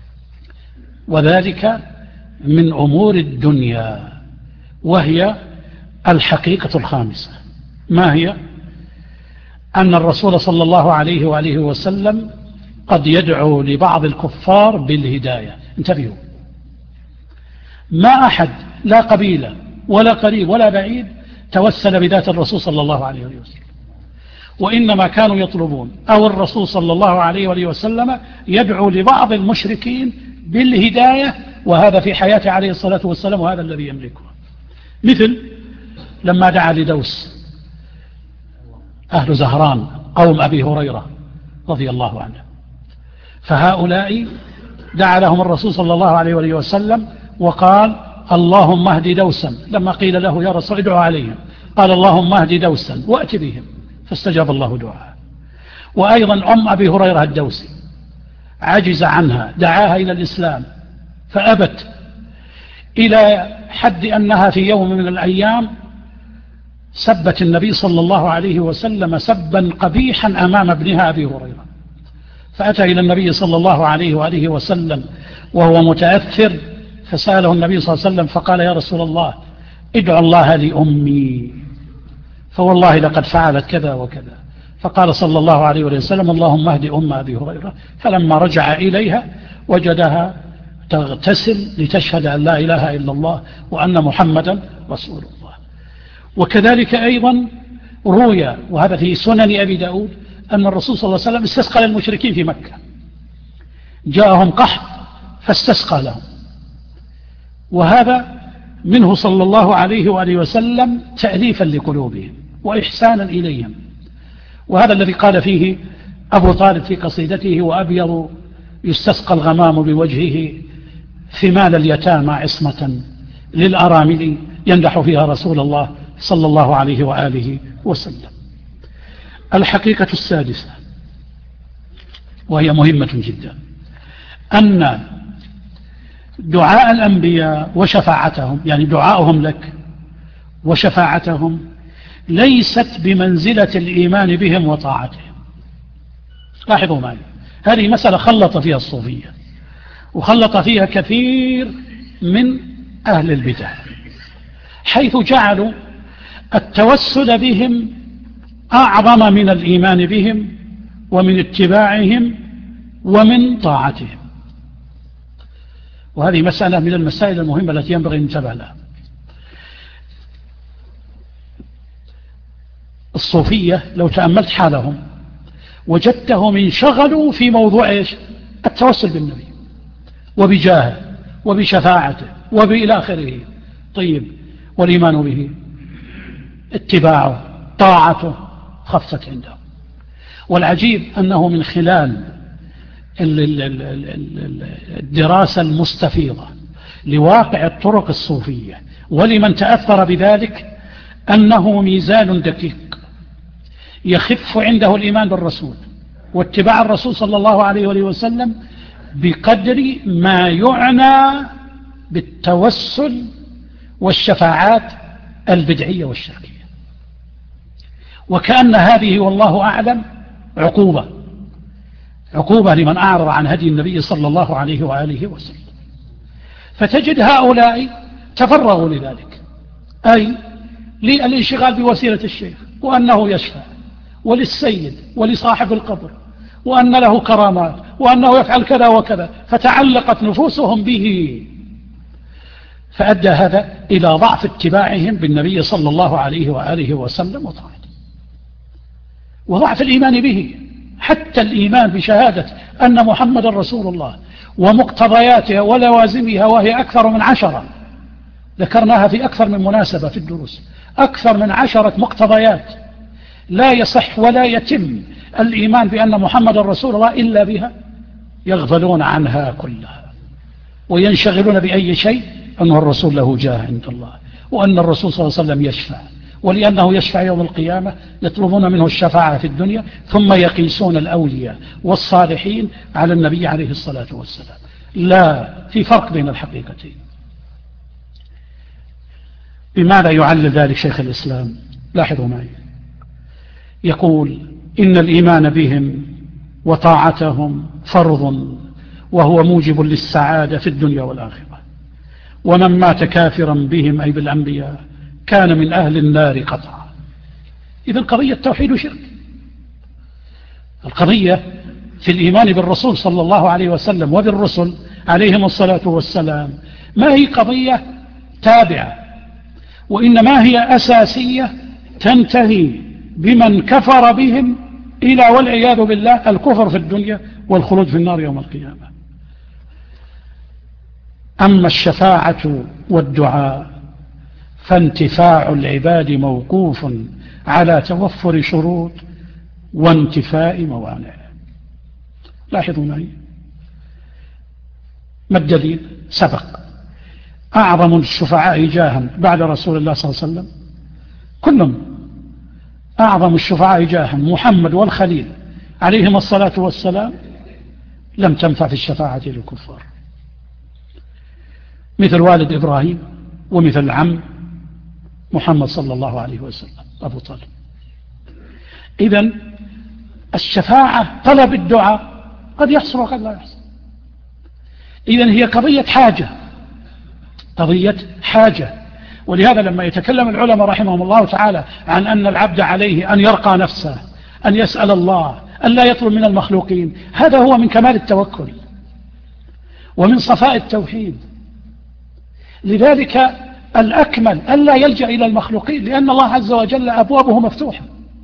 وذلك من أمور الدنيا، وهي الحقيقة الخامسة. ما هي؟ أن الرسول صلى الله عليه وآله وسلم قد يدعو لبعض الكفار بالهداية. انتبهوا، ما أحد لا قبيلة ولا قريب ولا بعيد توسل بذات الرسول صلى الله عليه وآله وسلم، وإنما كانوا يطلبون أو الرسول صلى الله عليه وآله وسلم يدعو لبعض المشركين بالهداية، وهذا في حياته عليه الصلاة والسلام، وهذا الذي يملكه. مثل لما دعا لدوس أهل زهران قوم أبي هريرة رضي الله عنه، فهؤلاء دعا لهم الرسول صلى الله عليه وآله وسلم وقال اللهم اهد دوسا، لما قيل له يا رسول ادعو عليهم قال اللهم اهد دوسا وأت بهم، فاستجاب الله دعاء. وأيضا أبي هريرة الدوسي عجز عنها، دعاها إلى الإسلام فأبت، إلى حد أنها في يوم من الأيام سبت النبي صلى الله عليه وسلم سبا قبيحا أمام ابنها أبي هريرة، فأتى إلى النبي صلى الله عليه وآله وسلم وهو متأثر، فسأله النبي صلى الله عليه وسلم فقال يا رسول الله ادعو الله لأمي فوالله لقد فعلت كذا وكذا، فقال صلى الله عليه وسلم اللهم اهد أم أبي هريرة، فلما رجع إليها وجدها تغتسل لتشهد أن لا إله إلا الله وأن محمدا رسول الله. وكذلك أيضا روي، وهذا في سنن أبي داود، أن الرسول صلى الله عليه وسلم استسقى للمشركين في مكة، جاءهم قحط فاستسقى لهم، وهذا منه صلى الله عليه وآله وسلم تأليفا لقلوبهم وإحسانا إليهم، وهذا الذي قال فيه أبو طالب في قصيدته وأبيض يستسقى الغمام بوجهه ثمال اليتامى عصمة للأرامل، يمدح فيها رسول الله صلى الله عليه وآله وسلم. الحقيقة السادسة وهي مهمة جدا، أن دعاء الأنبياء وشفاعتهم، يعني دعاؤهم لك وشفاعتهم، ليست بمنزلة الإيمان بهم وطاعتهم. لاحظوا معي، هذه مسألة خلط فيها الصوفية وخلط فيها كثير من أهل البدع، حيث جعلوا التوسل بهم أعظم من الإيمان بهم ومن اتباعهم ومن طاعتهم، وهذه مسألة من المسائل المهمة التي ينبغي أن ننتبه لها. الصوفية لو تأملت حالهم وجدتهم انشغلوا في موضوع إيش؟ التوسل بالنبي وبجاهه وبشفاعته وبإلى آخره. طيب، والإيمان به، اتباعه، طاعته، خفت عنده. والعجيب أنه من خلال الدراسة المستفيضة لواقع الطرق الصوفية ولمن تأثر بذلك، أنه ميزان دقيق يخف عنده الإيمان بالرسول واتباع الرسول صلى الله عليه وسلم بقدر ما يعنى بالتوسل والشفاعات البدعية والشركية، وكأن هذه والله أعلم عقوبة لمن أعرض عن هدي النبي صلى الله عليه وآله وسلم. فتجد هؤلاء تفرغوا لذلك، أي للانشغال بوسيلة الشيخ وأنه يشفع، وللسيد ولصاحب القبر، وأن له كرامات، وأنه يفعل كذا وكذا، فتعلقت نفوسهم به، فأدى هذا إلى ضعف اتباعهم بالنبي صلى الله عليه وآله وسلم وطاعته، وضعف الإيمان به. حتى الإيمان بشهادة أن محمد رسول الله ومقتضياتها ولوازمها، وهي أكثر من 10 ذكرناها في أكثر من مناسبة في الدروس، أكثر من 10 مقتضيات لا يصح ولا يتم الإيمان بأن محمد رسول الله إلا بها، يغفلون عنها كلها وينشغلون بأي شيء أن الرسول له جاه عند الله، وأن الرسول صلى الله عليه وسلم يشفع، ولأنه يشفع يوم القيامة يطلبون منه الشفاعة في الدنيا، ثم يقيسون الأولياء والصالحين على النبي عليه الصلاة والسلام. لا، في فرق بين الحقيقتين. بماذا يعلل ذلك شيخ الإسلام؟ لاحظوا معي، يقول إن الإيمان بهم وطاعتهم فرض، وهو موجب للسعادة في الدنيا والآخرة، ومن مات كافرا بهم أي بالأنبياء كان من أهل النار قطعا. إذن قضية توحيد وشرك، القضية في الإيمان بالرسول صلى الله عليه وسلم وبالرسل عليهم الصلاة والسلام ما هي قضية تابعة، وإنما هي أساسية تنتهي بمن كفر بهم إلى والعياذ بالله الكفر في الدنيا والخلود في النار يوم القيامة. أما الشفاعة والدعاء فانتفاع العباد موقوف على توفر شروط وانتفاء موانع. لاحظوا معي، ما الدليل؟ سبق أعظم الشفعاء جاها بعد رسول الله صلى الله عليه وسلم كلهم، أعظم الشفعاء جاها محمد والخليل عليهم الصلاة والسلام، لم تنفع في الشفاعة للكفار، مثل والد إبراهيم ومثل العم محمد صلى الله عليه وسلم أبو طالب. إذن الشفاعة طلب الدعاء قد يحصل وقد لا يحصل. إذن هي قضية حاجة. ولهذا لما يتكلم العلماء رحمهم الله تعالى عن أن العبد عليه أن يرقى نفسه، أن يسأل الله، أن لا يطلب من المخلوقين، هذا هو من كمال التوكل ومن صفاء التوحيد. لذلك الأكمل أن لا يلجأ إلى المخلوقين، لأن الله عز وجل أبوابه مفتوحة.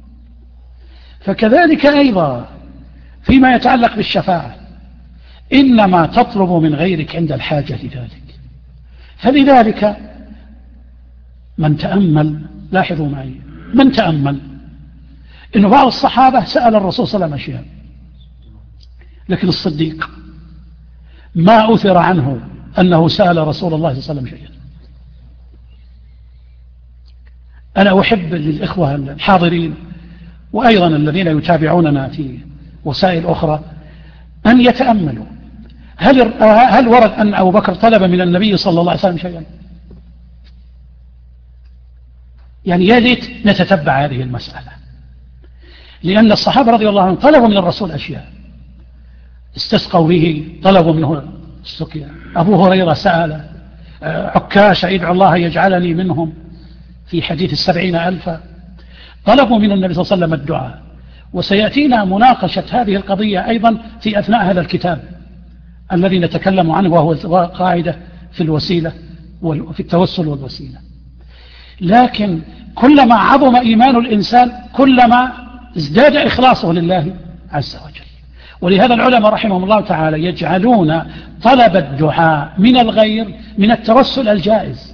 فكذلك أيضا فيما يتعلق بالشفاعة إنما تطلب من غيرك عند الحاجة لذلك. فلذلك من تأمل، لاحظوا معي، من تأمل إنه بعض الصحابة سأل الرسول صلى الله عليه وسلم أشياء، لكن الصديق ما أثر عنه أنه سأل رسول الله صلى الله عليه وسلم شيئا. أنا أحب للإخوة الحاضرين وأيضا الذين يتابعوننا في وسائل أخرى أن يتأملوا، هل ورد أن أبو بكر طلب من النبي صلى الله عليه وسلم شيئا؟ يعني يا ليت نتتبع هذه المسألة، لأن الصحابة رضي الله عنهم طلبوا من الرسول أشياء، استسقوا به، طلبوا منه السقيا، أبو هريرة سأل، عكاش يدعو الله يجعلني منهم في حديث 70,000، طلبوا من النبي صلى الله عليه وسلم الدعاء. وسيأتينا مناقشة هذه القضية أيضا في أثناء هذا الكتاب الذي نتكلم عنه، وهو قاعدة في الوسيلة وفي التوسل والوسيلة. لكن كلما عظم إيمان الإنسان كلما ازداد إخلاصه لله عز وجل. ولهذا العلماء رحمهم الله تعالى يجعلون طلب الدعاء من الغير من التوسل الجائز،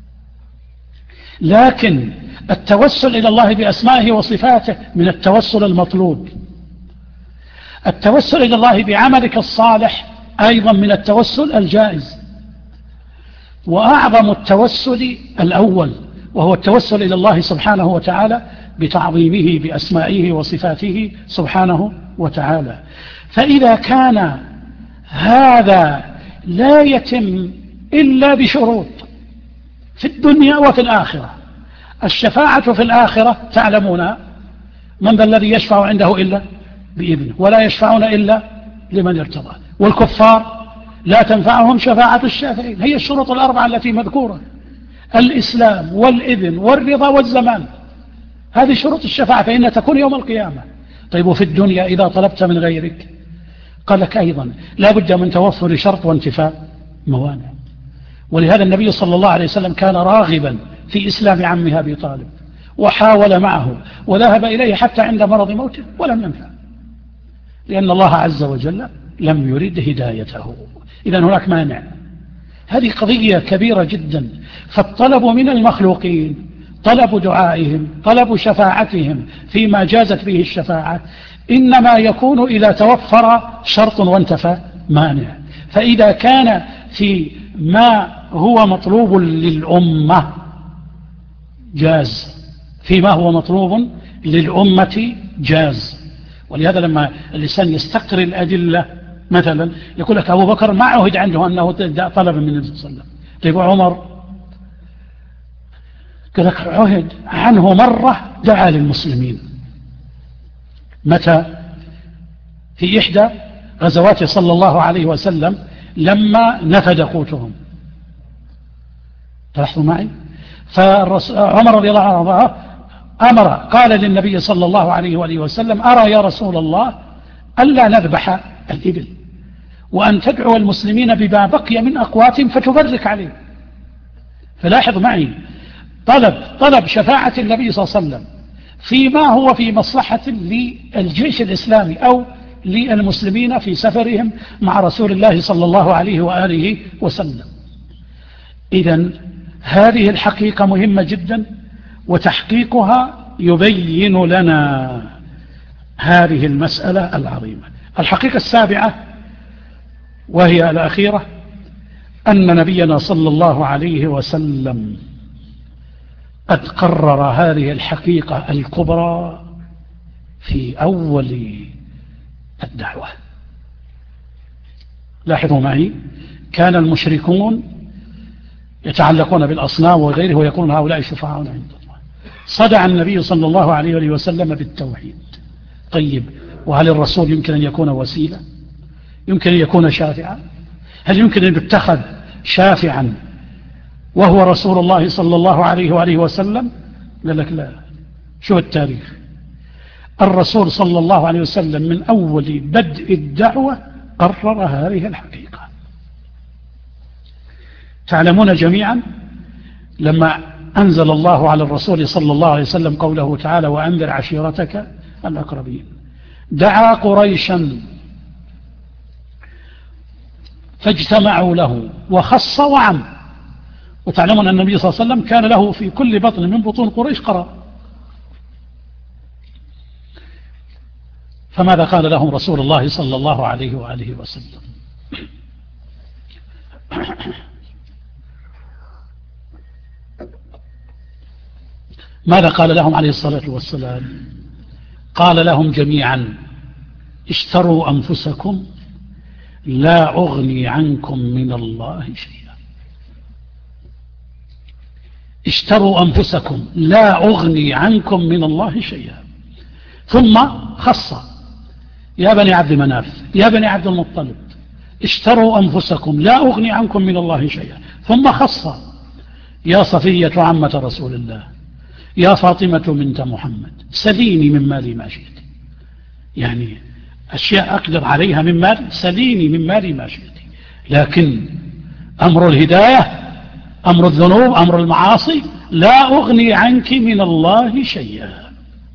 لكن التوسل إلى الله بأسمائه وصفاته من التوسل المطلوب. التوسل إلى الله بعملك الصالح أيضا من التوسل الجائز. وأعظم التوسل الأول، وهو التوسل إلى الله سبحانه وتعالى بتعظيمه بأسمائه وصفاته سبحانه وتعالى. فإذا كان هذا لا يتم إلا بشروط في الدنيا وفي الآخرة. الشفاعة في الآخرة تعلمون من ذا الذي يشفع عنده إلا بإذنه ولا يشفعون إلا لمن ارتضى. والكفار لا تنفعهم شفاعة الشافعين. هي الشروط الأربعة التي مذكورة: الإسلام والإذن والرضا والزمان. هذه شروط الشفاعة، فإنها تكون يوم القيامة. طيب وفي الدنيا إذا طلبت من غيرك؟ قال لك أيضا لا بد من توفر شرط وانتفاء موانع. ولهذا النبي صلى الله عليه وسلم كان راغبا في إسلام عمه أبي طالب، وحاول معه وذهب إليه حتى عند مرض موته ولم ينفع، لأن الله عز وجل لم يرد هدايته. إذن هناك مانع. هذه قضية كبيرة جدا. فالطلب من المخلوقين، طلب دعائهم، طلب شفاعتهم فيما جازت به الشفاعة، إنما يكون إذا توفر شرط وانتفى مانع. فإذا كان في ما هو مطلوب للأمة جاز، فيما هو مطلوب للأمة جاز. ولهذا لما الإنسان يستقر الأدلة، مثلا يقول لك أبو بكر ما عهد عنده أنه طلب من النبي صلى الله عليه وسلم. طيب عمر قال لك عهد عنه مرة دعا للمسلمين. متى؟ في إحدى غزوات صلى الله عليه وسلم لما نفد قوتهم. تلاحظوا معي؟ فعمر رضي الله عنه أمر، قال للنبي صلى الله عليه وآله وسلم: أرى يا رسول الله ألا نذبح الإبل، وأن تدعو المسلمين بما بقي من أقوات فتبرك عليه. فلاحظ معي، طلب شفاعة النبي صلى الله عليه وسلم فيما هو في مصلحة للجيش الإسلامي أو للمسلمين في سفرهم مع رسول الله صلى الله عليه وآله وسلم. إذن هذه الحقيقة مهمة جدا، وتحقيقها يبين لنا هذه المسألة العظيمة. الحقيقة السابعة وهي الأخيرة، أن نبينا صلى الله عليه وسلم قد قرر هذه الحقيقة الكبرى في أول الدعوة. لاحظوا معي، كان المشركون يتعلقون بالأصنام وغيره ويقولون هؤلاء شفعاؤنا عند الله. صدع النبي صلى الله عليه وسلم بالتوحيد. طيب وهل الرسول يمكن أن يكون وسيلة؟ يمكن أن يكون شافعا؟ هل يمكن أن يتخذ شافعا وهو رسول الله صلى الله عليه وآله وسلم؟ قال لك لا. شو التاريخ؟ الرسول صلى الله عليه وسلم من أول بدء الدعوة قرر هذه الحقيقة. تعلمون جميعا لما أنزل الله على الرسول صلى الله عليه وسلم قوله تعالى: وأنذر عشيرتك الأقربين، دعا قريشا فاجتمعوا له وخص وعم. وتعلمون أن النبي صلى الله عليه وسلم كان له في كل بطن من بطون قريش قرى. فماذا قال لهم رسول الله صلى الله عليه وآله وسلم؟ ماذا قال لهم عليه الصلاة والسلام؟ قال لهم جميعا: اشتروا أنفسكم لا أغني عنكم من الله شيئا. اشتروا أنفسكم لا أغني عنكم من الله شيئا. ثم خص: يا بني عبد مناف، يا بني عبد المطلب، اشتروا أنفسكم لا أغني عنكم من الله شيئا. ثم خص: يا صفية عمة رسول الله، يا فاطمة بنت محمد، سليني من مالي ما شئت. يعني أشياء أقدر عليها من مال، سليني من مالي ما شئت. لكن أمر الهداية، أمر الذنوب، أمر المعاصي، لا أغني عنك من الله شيئا.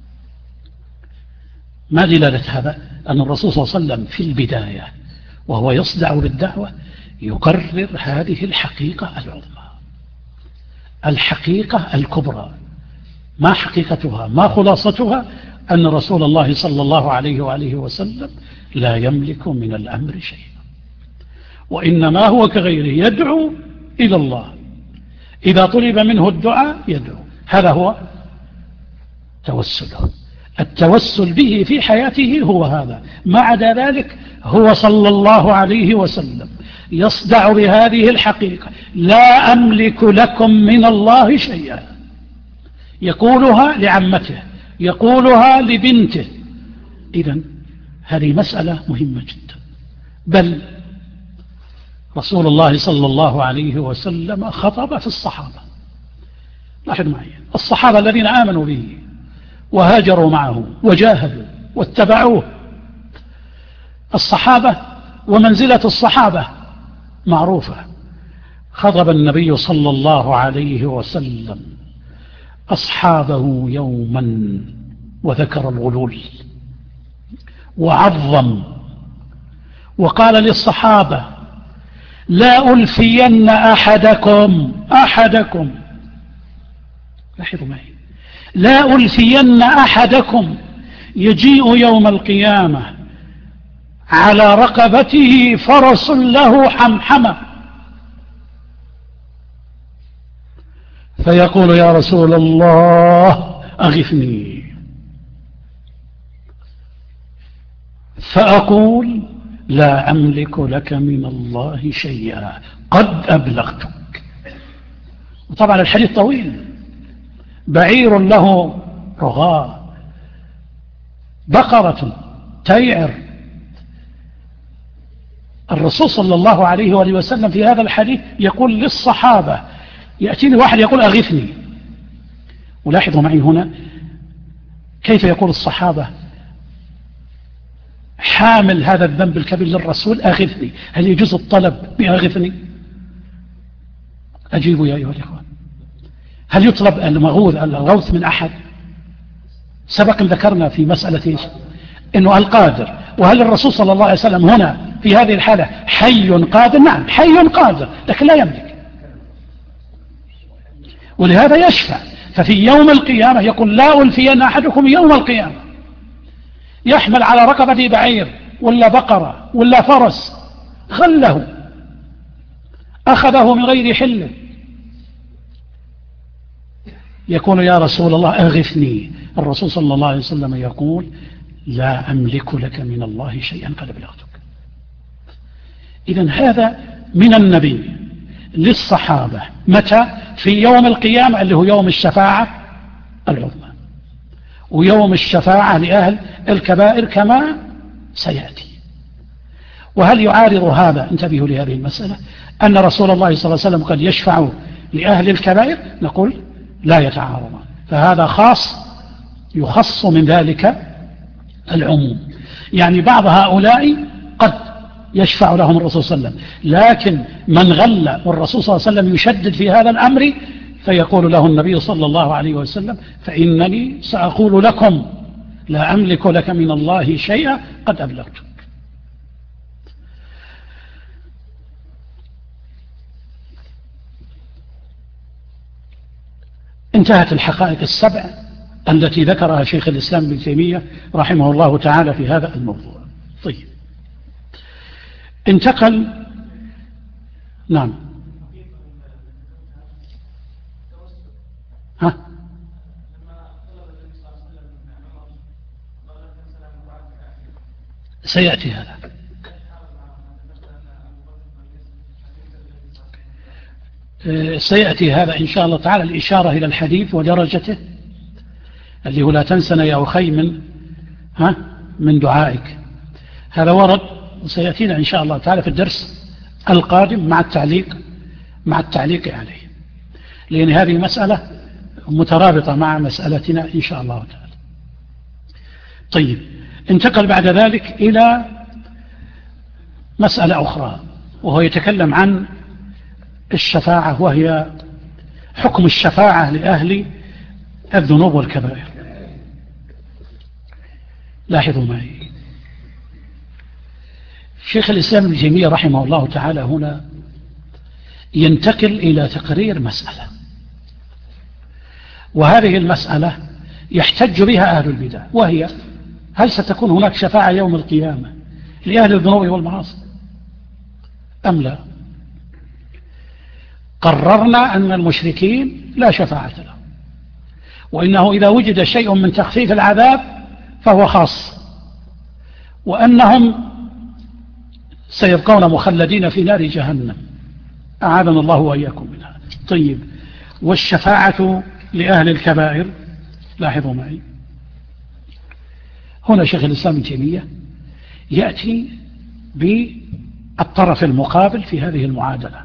ما دلالة هذا؟ أن الرسول صلى الله عليه وسلم في البداية وهو يصدع بالدعوة يقرر هذه الحقيقة العظمى، الحقيقة الكبرى. ما حقيقتها؟ ما خلاصتها؟ أن رسول الله صلى الله عليه وآله وسلم لا يملك من الأمر شيئا، وإنما هو كغيره يدعو إلى الله. إذا طلب منه الدعاء يدعو، هذا هو توسله. التوسل به في حياته هو هذا. ما عدا ذلك هو صلى الله عليه وسلم يصدع بهذه الحقيقة: لا أملك لكم من الله شيئا. يقولها لعمته، يقولها لبنته. إذن هذه مسألة مهمة جدا. بل رسول الله صلى الله عليه وسلم خطب في الصحابة. لاحظ معي، الصحابة الذين آمنوا به وهاجروا معه وجاهدوا واتبعوه. الصحابة ومنزلة الصحابة معروفة. خطب النبي صلى الله عليه وسلم أصحابه يوما وذكر الغلول وعظم، وقال للصحابة: لا ألفين أحدكم لاحظوا معي، لا ألفين أحدكم يجيء يوم القيامة على رقبته فرس له حمحمة، فيقول: يا رسول الله أغثني، فأقول: لا أملك لك من الله شيئا قد أبلغتك. وطبعا الحديث طويل: بعير له رغاء، بقرة تيعر. الرسول صلى الله عليه وآله وسلم في هذا الحديث يقول للصحابة، يأتيني واحد يقول أغثني. ولاحظوا معي هنا كيف يقول الصحابة حامل هذا الذنب الكبير للرسول: أغثني. هل يجوز الطلب بأغثني؟ أجيبوا يا أيها الإخوان، هل يطلب الغوث من أحد؟ سبق ذكرنا في مسألة إنه القادر. وهل الرسول صلى الله عليه وسلم هنا في هذه الحالة حي قادر؟ نعم حي قادر، لكن لا يملك، ولهذا يشفع. ففي يوم القيامة يقول: لا ألفين أحدكم يوم القيامة، يحمل على رقبته بعير ولا بقرة ولا فرس، غله أخذه من غير حله، يقول: يا رسول الله أغثني. الرسول صلى الله عليه وسلم يقول: لا أملك لك من الله شيئا قد أبلغتك. إذن هذا من النبي للصحابة متى؟ في يوم القيامة اللي هو يوم الشفاعة العظمى، ويوم الشفاعة لأهل الكبائر كما سيأتي. وهل يعارض هذا؟ انتبهوا لهذه المسألة، أن رسول الله صلى الله عليه وسلم قد يشفع لأهل الكبائر؟ نقول لا يتعارضان، فهذا خاص يخص من ذلك العموم. يعني بعض هؤلاء قد يشفع لهم الرسول صلى الله عليه وسلم، لكن من غل والرسول صلى الله عليه وسلم يشدد في هذا الأمر، فيقول له النبي صلى الله عليه وسلم: فإنني سأقول لكم لا أملك لك من الله شيئا قد أبلغتك. انتهت الحقائق السبع التي ذكرها شيخ الإسلام ابن تيمية رحمه الله تعالى في هذا الموضوع. طيب، انتقل. نعم. ها؟ سيأتي هذا. سيأتي هذا إن شاء الله تعالى الإشارة إلى الحديث ودرجته اللي هو: لا تنسنا يا أخي من دعائك. هذا ورد وسيأتينا إن شاء الله تعالى في الدرس القادم مع التعليق عليه، لأن هذه مسألة مترابطة مع مسألتنا إن شاء الله تعالى. طيب، انتقل بعد ذلك إلى مسألة أخرى، وهو يتكلم عن الشفاعة، وهي حكم الشفاعة لأهل الذنوب والكبائر. لاحظوا معي، شيخ الإسلام ابن تيمية رحمه الله تعالى هنا ينتقل إلى تقرير مسألة، وهذه المسألة يحتج بها أهل البدع، وهي: هل ستكون هناك شفاعة يوم القيامة لأهل الذنوب والمعاصي أم لا؟ قررنا أن المشركين لا شفاعة لهم، وإنه إذا وجد شيء من تخفيف العذاب فهو خاص، وأنهم سيبقون مخلدين في نار جهنم، أعاذنا الله وإياكم منها. طيب، والشفاعة لأهل الكبائر، لاحظوا معي، هنا شيخ الإسلام ابن تيمية يأتي بالطرف المقابل في هذه المعادلة،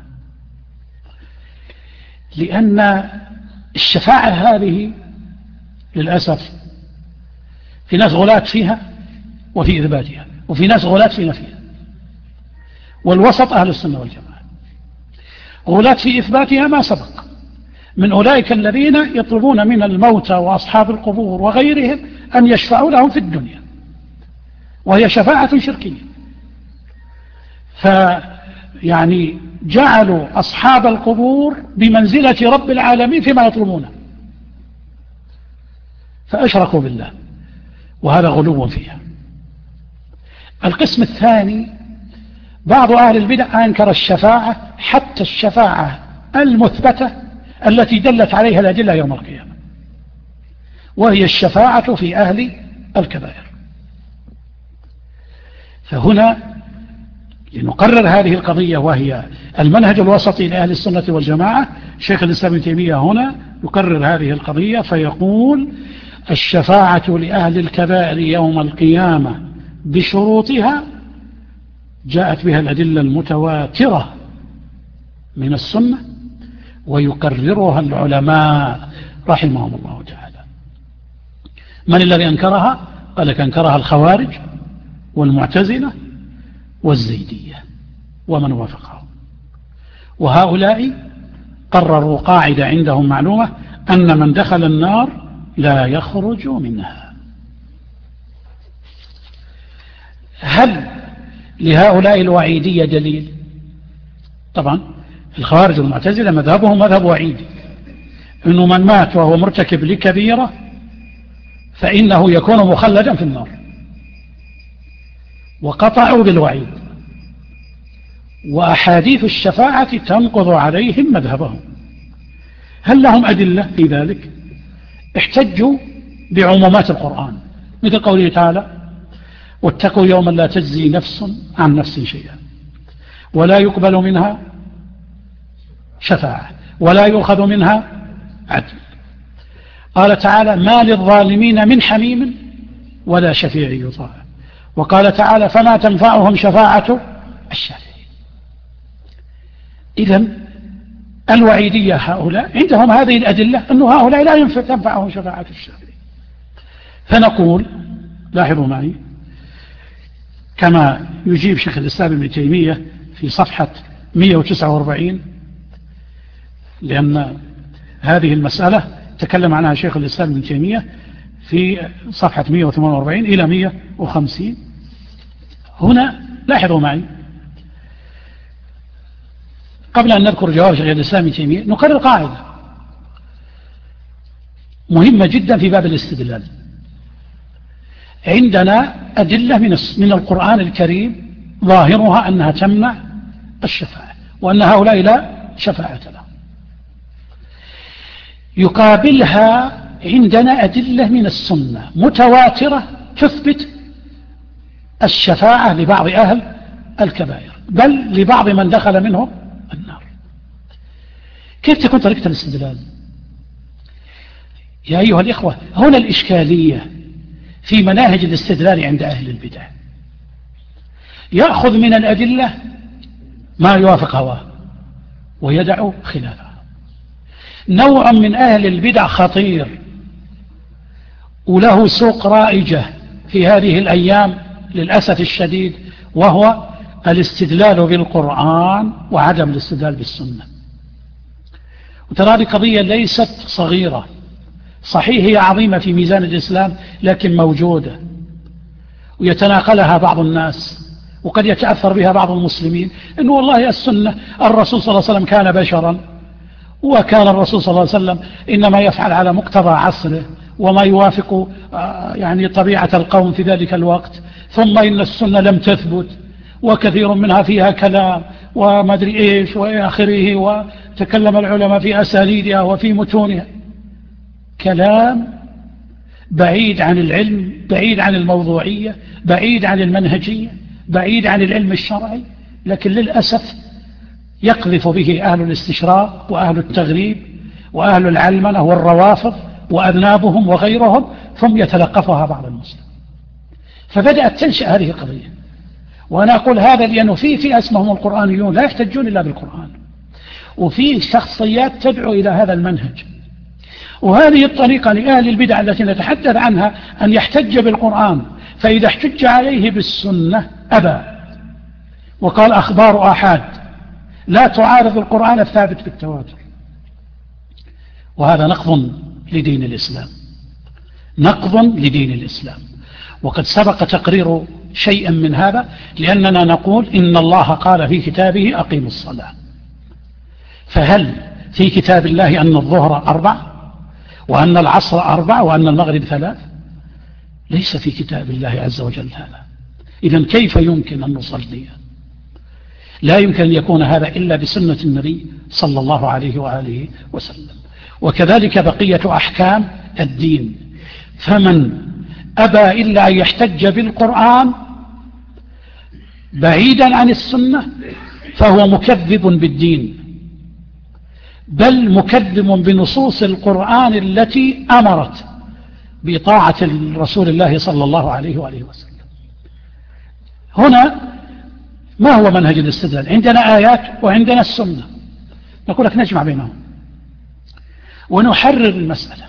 لأن الشفاعة هذه للأسف في ناس غلاة فيها وفي إثباتها، وفي ناس غلاة في نفيها، والوسط أهل السنة والجماعة. غلاة في إثباتها ما سبق من أولئك الذين يطلبون من الموتى وأصحاب القبور وغيرهم أن يشفعوا لهم في الدنيا، وهي شفاعة شركية. فيعني جعلوا أصحاب القبور بمنزلة رب العالمين فيما يطلبونه، فأشركوا بالله، وهذا غلو فيها. القسم الثاني، بعض أهل البدع أنكر الشفاعة، حتى الشفاعة المثبتة التي دلت عليها الأدلة يوم القيامة، وهي الشفاعة في أهل الكبائر. فهنا لنقرر هذه القضية، وهي المنهج الوسطي لأهل السنة والجماعة، شيخ الإسلام ابن تيمية هنا يقرر هذه القضية فيقول: الشفاعة لأهل الكبائر يوم القيامة بشروطها جاءت بها الأدلة المتواترة من السنة، ويقررها العلماء رحمهم الله تعالى. من الذي أنكرها؟ قال لك أنكرها الخوارج والمعتزلة والزيدية ومن وافقهم، وهؤلاء قرروا قاعدة عندهم معلومة: أن من دخل النار لا يخرج منها. هل لهؤلاء الوعيدية دليل؟ طبعا الخوارج والمعتزلة مذهبهم مذهب وعيدي، إنه من مات وهو مرتكب لكبيرة فإنه يكون مخلدا في النار، وقطعوا بالوعيد، وأحاديث الشفاعة تنقض عليهم مذهبهم. هل لهم أدلة في ذلك؟ احتجوا بعمومات القرآن، مثل قوله تعالى: واتقوا يوما لا تجزي نفس عن نفس شيئا ولا يقبل منها شفاعة ولا يؤخذ منها عدل. قال تعالى: ما للظالمين من حميم ولا شفيع يطاع. وقال تعالى: فما تنفعهم شفاعة الشافعين. إذن الوعيدية هؤلاء عندهم هذه الأدلة أن هؤلاء لا تنفعهم شفاعة الشافعين. فنقول، لاحظوا معي، كما يجيب شيخ الإسلام ابن تيمية في صفحة 149، لأن هذه المسألة تكلم عنها شيخ الإسلام ابن تيمية في صفحة 148 إلى 150. هنا لاحظوا معي، قبل أن نذكر جواب شيخ الإسلام ابن تيمية نقرر قاعدة مهمة جدا في باب الاستدلال. عندنا أدلة من القرآن الكريم ظاهرها أنها تمنع الشفاعة، وأن هؤلاء لا شفاعة لهم. يقابلها عندنا أدلة من السنة متواترة تثبت الشفاعة لبعض أهل الكبائر، بل لبعض من دخل منهم النار. كيف تكون طريقة الاستدلال؟ يا أيها الإخوة، هنا الإشكالية في مناهج الاستدلال عند أهل البدع. يأخذ من الأدلة ما يوافق هواه ويدع خلافه. نوع من أهل البدع خطير وله سوق رائجة في هذه الأيام للأسف الشديد، وهو الاستدلال بالقرآن وعدم الاستدلال بالسنة. وترى هذه قضية ليست صغيرة، صحيح هي عظيمة في ميزان الإسلام، لكن موجودة ويتناقلها بعض الناس، وقد يتأثر بها بعض المسلمين، إنه والله السنة الرسول صلى الله عليه وسلم كان بشرا، وكان الرسول صلى الله عليه وسلم إنما يفعل على مقتضى عصره وما يوافق يعني طبيعة القوم في ذلك الوقت، ثم إن السنة لم تثبت وكثير منها فيها كلام وما أدري إيش وآخره، وتكلم العلماء في أساليبها وفي متونها. كلام بعيد عن العلم، بعيد عن الموضوعية، بعيد عن المنهجية، بعيد عن العلم الشرعي، لكن للأسف يقذف به أهل الاستشراق وأهل التغريب وأهل العلمنة والروافض وأذنابهم وغيرهم، ثم يتلقفها بعض المسلمين. فبدأت تنشأ هذه القضية. وأنا أقول هذا لأنه في اسمهم القرآنيون لا يحتجون إلا بالقرآن، وفي شخصيات تدعو إلى هذا المنهج. وهذه الطريقة لأهل البدع التي نتحدث عنها أن يحتج بالقرآن، فإذا احتج عليه بالسنة أبى وقال أخبار آحاد لا تعارض القرآن الثابت بالتواتر. وهذا نقض لدين الإسلام، نقض لدين الإسلام. وقد سبق تقرير شيئا من هذا، لأننا نقول إن الله قال في كتابه أقيموا الصلاة. فهل في كتاب الله أن الظهر 4 وأن العصر 4 وأن المغرب 3؟ ليس في كتاب الله عز وجل هذا. إذن كيف يمكن أن نصلي؟ لا يمكن أن يكون هذا إلا بسنة النبي صلى الله عليه وآله وسلم. وكذلك بقية أحكام الدين. فمن أبى إلا أن يحتج بالقرآن بعيدا عن السنة فهو مكذب بالدين، بل مكذب بنصوص القرآن التي أمرت بطاعة رسول الله صلى الله عليه وآله وسلم. هنا ما هو منهج الاستدلال؟ عندنا آيات وعندنا السنة، نقول لك نجمع بينهم ونحرر المسألة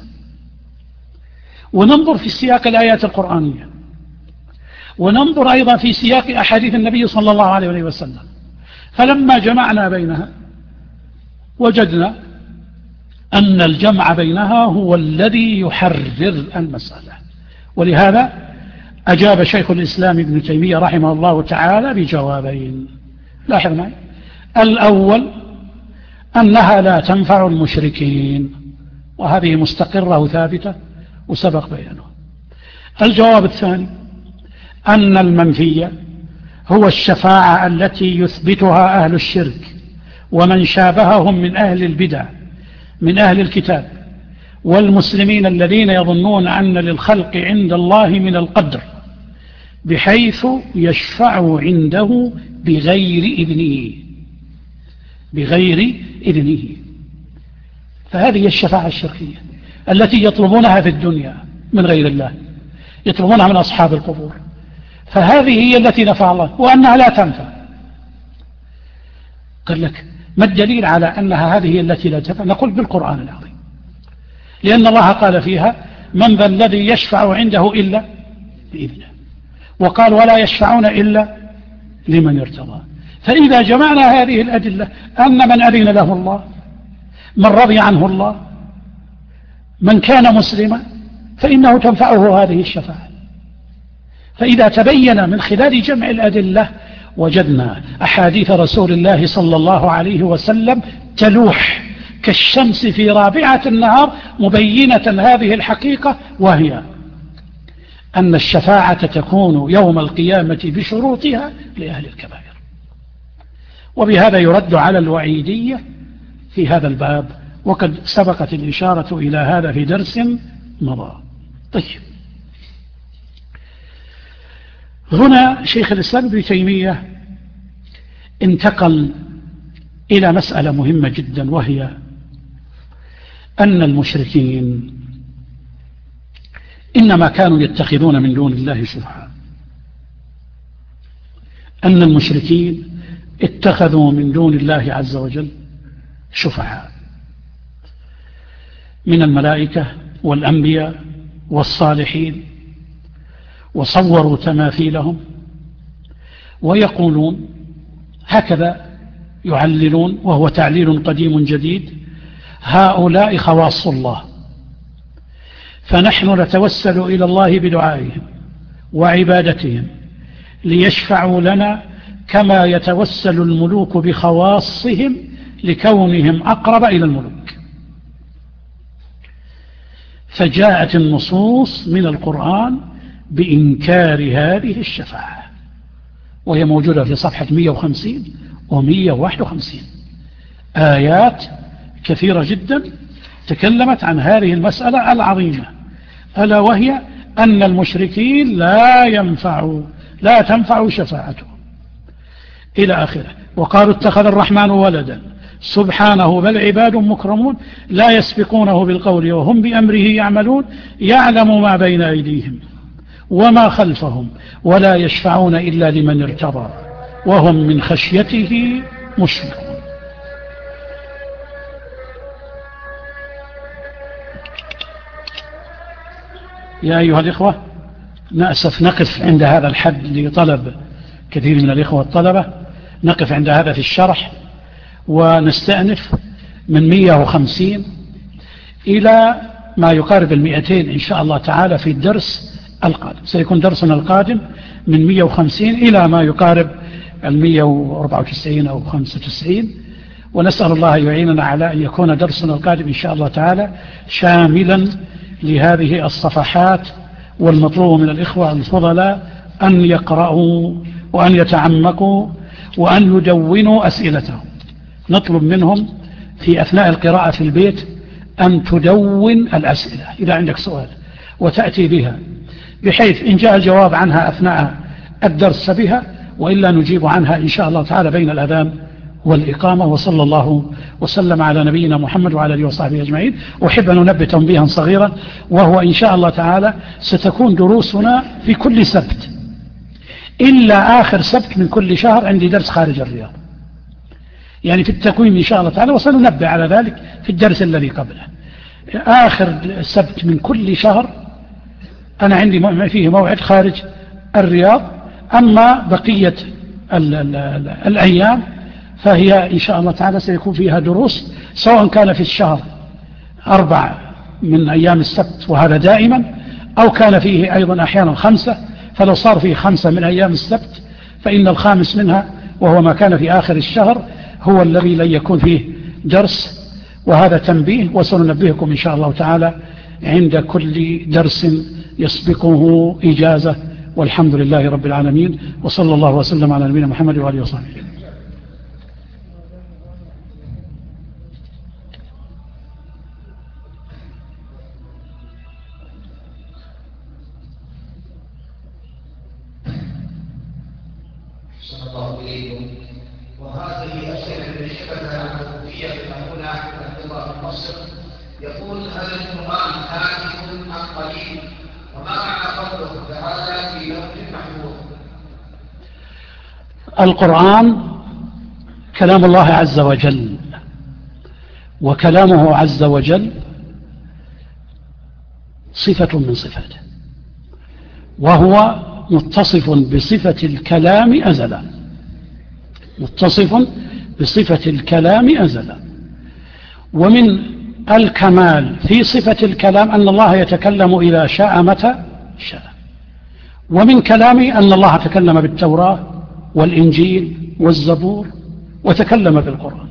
وننظر في سياق الآيات القرآنية، وننظر أيضا في سياق أحاديث النبي صلى الله عليه وسلم. فلما جمعنا بينها وجدنا أن الجمع بينها هو الذي يحرر المسألة. ولهذا أجاب شيخ الإسلام ابن تيمية رحمه الله تعالى بجوابين. لاحظ معي، الأول أنها لا تنفع المشركين، وهذه مستقرة وثابتة وسبق بيانه. الجواب الثاني أن المنفي هو الشفاعة التي يثبتها أهل الشرك ومن شابههم من أهل البدع من أهل الكتاب والمسلمين الذين يظنون أن للخلق عند الله من القدر، بحيث يشفع عنده بغير إذنه. فهذه الشفاعة الشركية التي يطلبونها في الدنيا من غير الله، يطلبونها من أصحاب القبور، فهذه هي التي نفع الله، وأنها لا تنفع. قال لك ما الدليل على أنها هذه التي لا تنفع؟ نقول بالقرآن العظيم، لأن الله قال فيها من ذا الذي يشفع عنده إلا بإذنه، وقال ولا يشفعون إلا لمن ارتضى. فإذا جمعنا هذه الأدلة أن من أذن له الله، من رضي عنه الله، من كان مسلما، فإنه تنفعه هذه الشفاعة. فإذا تبين من خلال جمع الأدلة وجدنا أحاديث رسول الله صلى الله عليه وسلم تلوح كالشمس في رابعة النهار مبينة هذه الحقيقة، وهي أن الشفاعة تكون يوم القيامة بشروطها لأهل الكبائر. وبهذا يرد على الوعيدية في هذا الباب، وقد سبقت الإشارة إلى هذا في درس مضى. طيب، هنا شيخ الإسلام ابن تيمية انتقل إلى مسألة مهمة جدا، وهي أن المشركين إنما كانوا يتخذون من دون الله شفعاء. أن المشركين اتخذوا من دون الله عز وجل شفعاء من الملائكة والأنبياء والصالحين، وصوروا تماثيلهم ويقولون هكذا يعللون، وهو تعليل قديم جديد: هؤلاء خواص الله، فنحن نتوسل إلى الله بدعائهم وعبادتهم ليشفعوا لنا كما يتوسل الملوك بخواصهم لكونهم أقرب إلى الملوك. فجاءت النصوص من القرآن بإنكار هذه الشفاعة، وهي موجودة في صفحة 150 و151. آيات كثيرة جدا تكلمت عن هذه المسألة العظيمة، ألا وهي أن المشركين لا تنفع شفاعتهم إلى آخره. وقالوا اتخذ الرحمن ولدا سبحانه بل عباد مكرمون لا يسبقونه بالقول وهم بأمره يعملون يعلم ما بين أيديهم وما خلفهم ولا يشفعون إلا لمن ارتضى وهم من خشيته مشفقون. يا أيها الإخوة، نأسف نقف عند هذا الحد لطلب كثير من الإخوة الطلبة، نقف عند هذا في الشرح ونستأنف من 150 إلى ما يقارب 200 إن شاء الله تعالى في الدرس القادم. سيكون درسنا القادم من 150 إلى ما يقارب 194 أو 95، ونسأل الله يعيننا على أن يكون درسنا القادم إن شاء الله تعالى شاملا لهذه الصفحات. والمطلوب من الإخوة الفضلاء أن يقرأوا وأن يتعمقوا وأن يدونوا أسئلتهم. نطلب منهم في أثناء القراءة في البيت أن تدون الأسئلة إذا عندك سؤال وتأتي بها، بحيث إن جاء الجواب عنها أثناء الدرس بها، وإلا نجيب عنها إن شاء الله تعالى بين الأذان والإقامة. وصلى الله وسلم على نبينا محمد وعلى آله وصحبه أجمعين. أحب أن أنبه تنبيها صغيرا، وهو إن شاء الله تعالى ستكون دروسنا في كل سبت إلا آخر سبت من كل شهر عندي درس خارج الرياض، يعني في التقويم إن شاء الله تعالى، وسننبه على ذلك في الدرس الذي قبله. آخر سبت من كل شهر أنا عندي فيه موعد خارج الرياض. أما بقية الأيام فهي إن شاء الله تعالى سيكون فيها دروس، سواء كان في الشهر 4 من أيام السبت وهذا دائما، أو كان فيه أيضا أحيانا 5، فلو صار فيه 5 من أيام السبت فإن الخامس منها وهو ما كان في آخر الشهر هو الذي لن يكون فيه درس. وهذا تنبيه، وسننبهكم إن شاء الله تعالى عند كل درس يسبقه إجازة. والحمد لله رب العالمين، وصلى الله وسلم على نبينا محمد وآله وصحبه. وهذه أسئلة نشبتها عن الكوفية هنا عبد الله بن مصر يقول: هل القرآن هاتف أم قليل؟ وما معنى قوله تعالى في لوح محفوظ؟ القرآن كلام الله عز وجل، وكلامه عز وجل صفة من صفاته، وهو متصف بصفة الكلام أزلا، متصف بصفة الكلام أزلا. ومن الكمال في صفة الكلام أن الله يتكلم إذا شاء متى شاء. ومن كلامه أن الله تكلم بالتوراة والإنجيل والزبور وتكلم بالقرآن،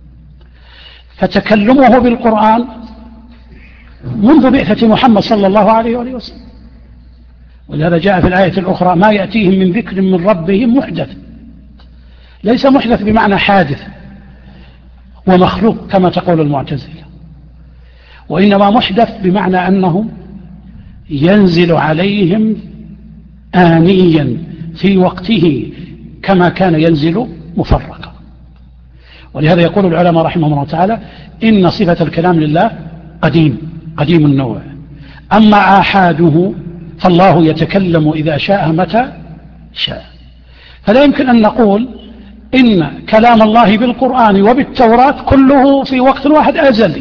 فتكلمه بالقرآن منذ بعثة محمد صلى الله عليه وسلم. ولهذا جاء في الآية الأخرى: ما يأتيهم من ذكر من ربهم محدث. ليس محدث بمعنى حادث ومخلوق كما تقول المعتزلة، وإنما محدث بمعنى أنه ينزل عليهم آنيا في وقته كما كان ينزل مفرقا. ولهذا يقول العلماء رحمهم الله تعالى: إن صفة الكلام لله قديم النوع، أما آحاده فالله يتكلم إذا شاء متى شاء. فلا يمكن أن نقول إن كلام الله بالقرآن وبالتوراة كله في وقت واحد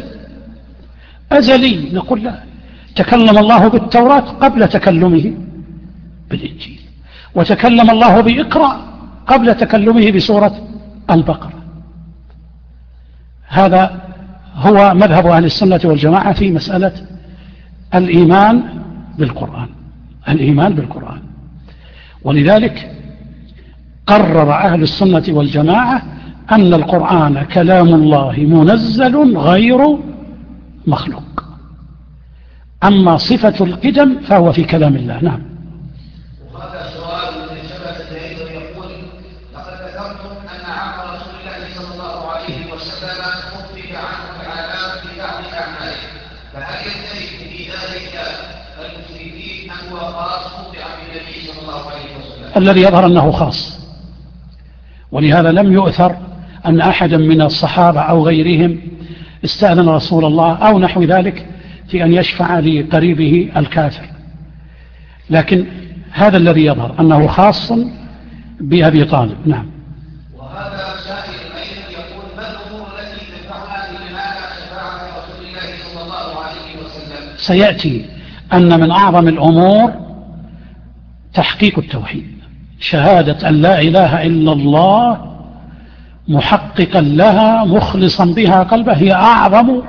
أزلي. نقول لا، تكلم الله بالتوراة قبل تكلمه بالإنجيل، وتكلم الله بإقرأ قبل تكلمه بسورة البقرة. هذا هو مذهب أهل السنة والجماعة في مسألة الإيمان بالقرآن. ولذلك قرر أهل السنة والجماعة أن القرآن كلام الله منزل غير مخلوق. أما صفة القدم فهو في كلام الله. نعم. وهذا سؤال من شبه زيد يقول: لقد ذكرتم أن عم رسول الله صلى الله عليه وسلم خفف عنه العذاب في بعض أعماله، فهل يندرج في ذلك خاص بأمر النبي صلى الله عليه وسلم؟ الذي يظهر أنه خاص، ولهذا لم يؤثر أن أحدا من الصحابة أو غيرهم استأذن رسول الله أو نحو ذلك في أن يشفع لقريبه الكافر، لكن هذا الذي يظهر أنه خاص بأبي طالب. نعم. وهذا سائل أيضا يقول: ما الأمور التي تنفعنا لمنال شفاعة رسول الله صلى الله عليه وسلم؟ سيأتي أن من أعظم الأمور تحقيق التوحيد، شهادة أن لا إله إلا الله محققا لها مخلصا بها قلبه، هي أعظم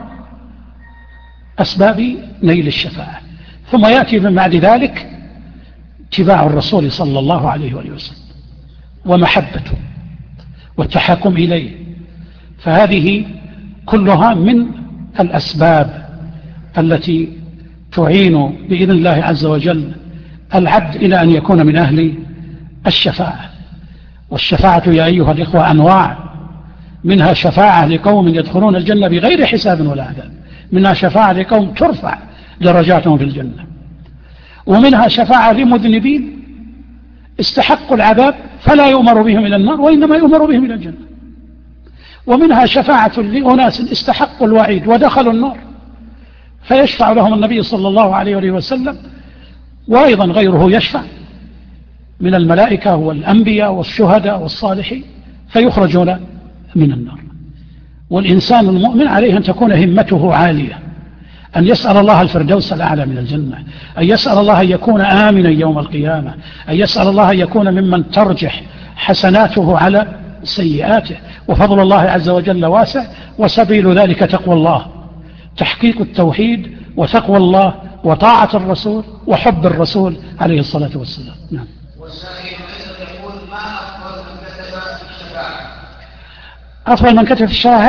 أسباب نيل الشفاعة. ثم يأتي من بعد ذلك اتباع الرسول صلى الله عليه وسلم ومحبته والتحاكم إليه، فهذه كلها من الأسباب التي تعين بإذن الله عز وجل العبد إلى أن يكون من أهل الشفاعة. والشفاعة يا أيها الإخوة أنواع، منها شفاعة لقوم يدخلون الجنة بغير حساب ولا عذاب، منها شفاعة لقوم ترفع درجاتهم في الجنة، ومنها شفاعة لمذنبين استحقوا العذاب فلا يؤمر بهم إلى النار وإنما يؤمر بهم إلى الجنة، ومنها شفاعة لأناس استحقوا الوعيد ودخلوا النار فيشفع لهم النبي صلى الله عليه وسلم، وأيضا غيره يشفع من الملائكة والأنبياء والشهداء والصالحين فيخرجون من النار. والإنسان المؤمن عليه أن تكون همته عالية، أن يسأل الله الفردوس الأعلى من الجنة، أن يسأل الله أن يكون آمنا يوم القيامة، أن يسأل الله أن يكون ممن ترجح حسناته على سيئاته، وفضل الله عز وجل واسع، وسبيل ذلك تقوى الله، تحقيق التوحيد وتقوى الله وطاعة الرسول وحب الرسول عليه الصلاة والسلام. نعم. والسائل أيضا يقول: ما أفضل من كتب الشفاعة؟ أفضل من كتب الشفاعة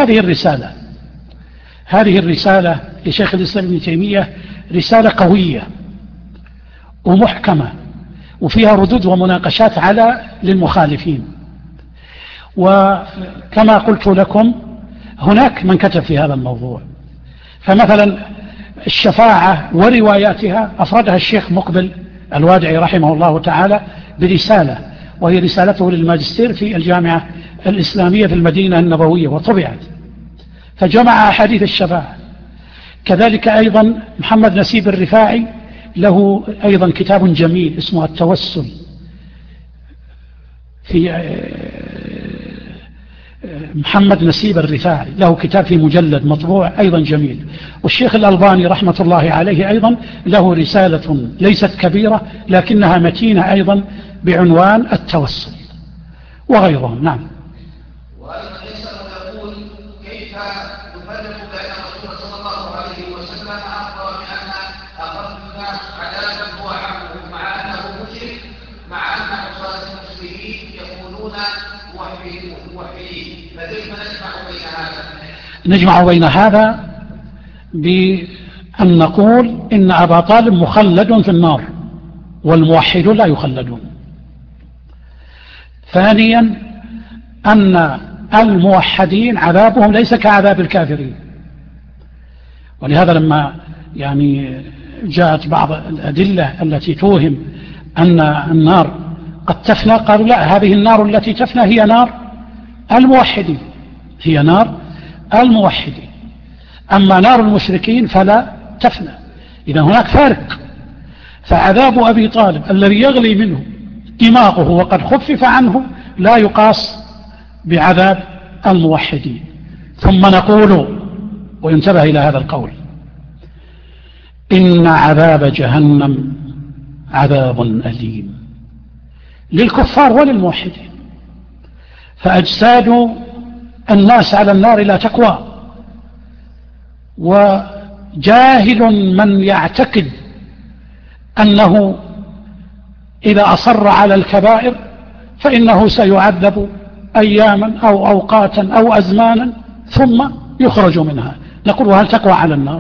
هذه الرسالة لشيخ الإسلام ابن تيمية رسالة قوية ومحكمة وفيها ردود ومناقشات على للمخالفين. وكما قلت لكم هناك من كتب في هذا الموضوع، فمثلا الشفاعة ورواياتها أفردها الشيخ مقبل الوادعي رحمه الله تعالى برسالة، وهي رسالته للماجستير في الجامعة الإسلامية في المدينة النبوية وطبعت، فجمع أحاديث الشفاعة. كذلك أيضا محمد نسيب الرفاعي له أيضا كتاب جميل اسمه التوسل، في محمد نسيب الرفاعي له كتاب في مجلد مطبوع أيضا جميل. والشيخ الألباني رحمة الله عليه أيضا له رسالة ليست كبيرة لكنها متينة أيضا بعنوان التوسل وغيرهم. نعم. وأيضا يسأل ويقول: كيف نفرق بين الرسول صلى الله عليه وسلم أخبر بأن أخف الناس عذابا هو عبده مع أنه مشرك، مع أن عصاة المسلمين يقولون موحدين، فكيف نجمع بين هذا؟ نجمع بين هذا بأن نقول إن أبا طالب مخلد في النار والموحدون لا يخلدون. ثانيا أن الموحدين عذابهم ليس كعذاب الكافرين، ولهذا لما جاءت بعض الأدلة التي توهم أن النار قد تفنى قالوا لا، هذه النار التي تفنى هي نار الموحدين، هي نار الموحدين، أما نار المشركين فلا تفنى. إذا هناك فارق، فعذاب أبي طالب الذي يغلي منه دماغه وقد خفف عنه لا يقاس بعذاب الموحدين. ثم نقول وينتبه إلى هذا القول: إن عذاب جهنم عذاب أليم للكفار وللموحدين، فأجساد الناس على النار لا تقوى، وجاهل من يعتقد أنه إذا أصر على الكبائر فإنه سيعذب أياما أو أوقاتا أو أزمانا ثم يخرج منها. نقول: هل تقوى على النار؟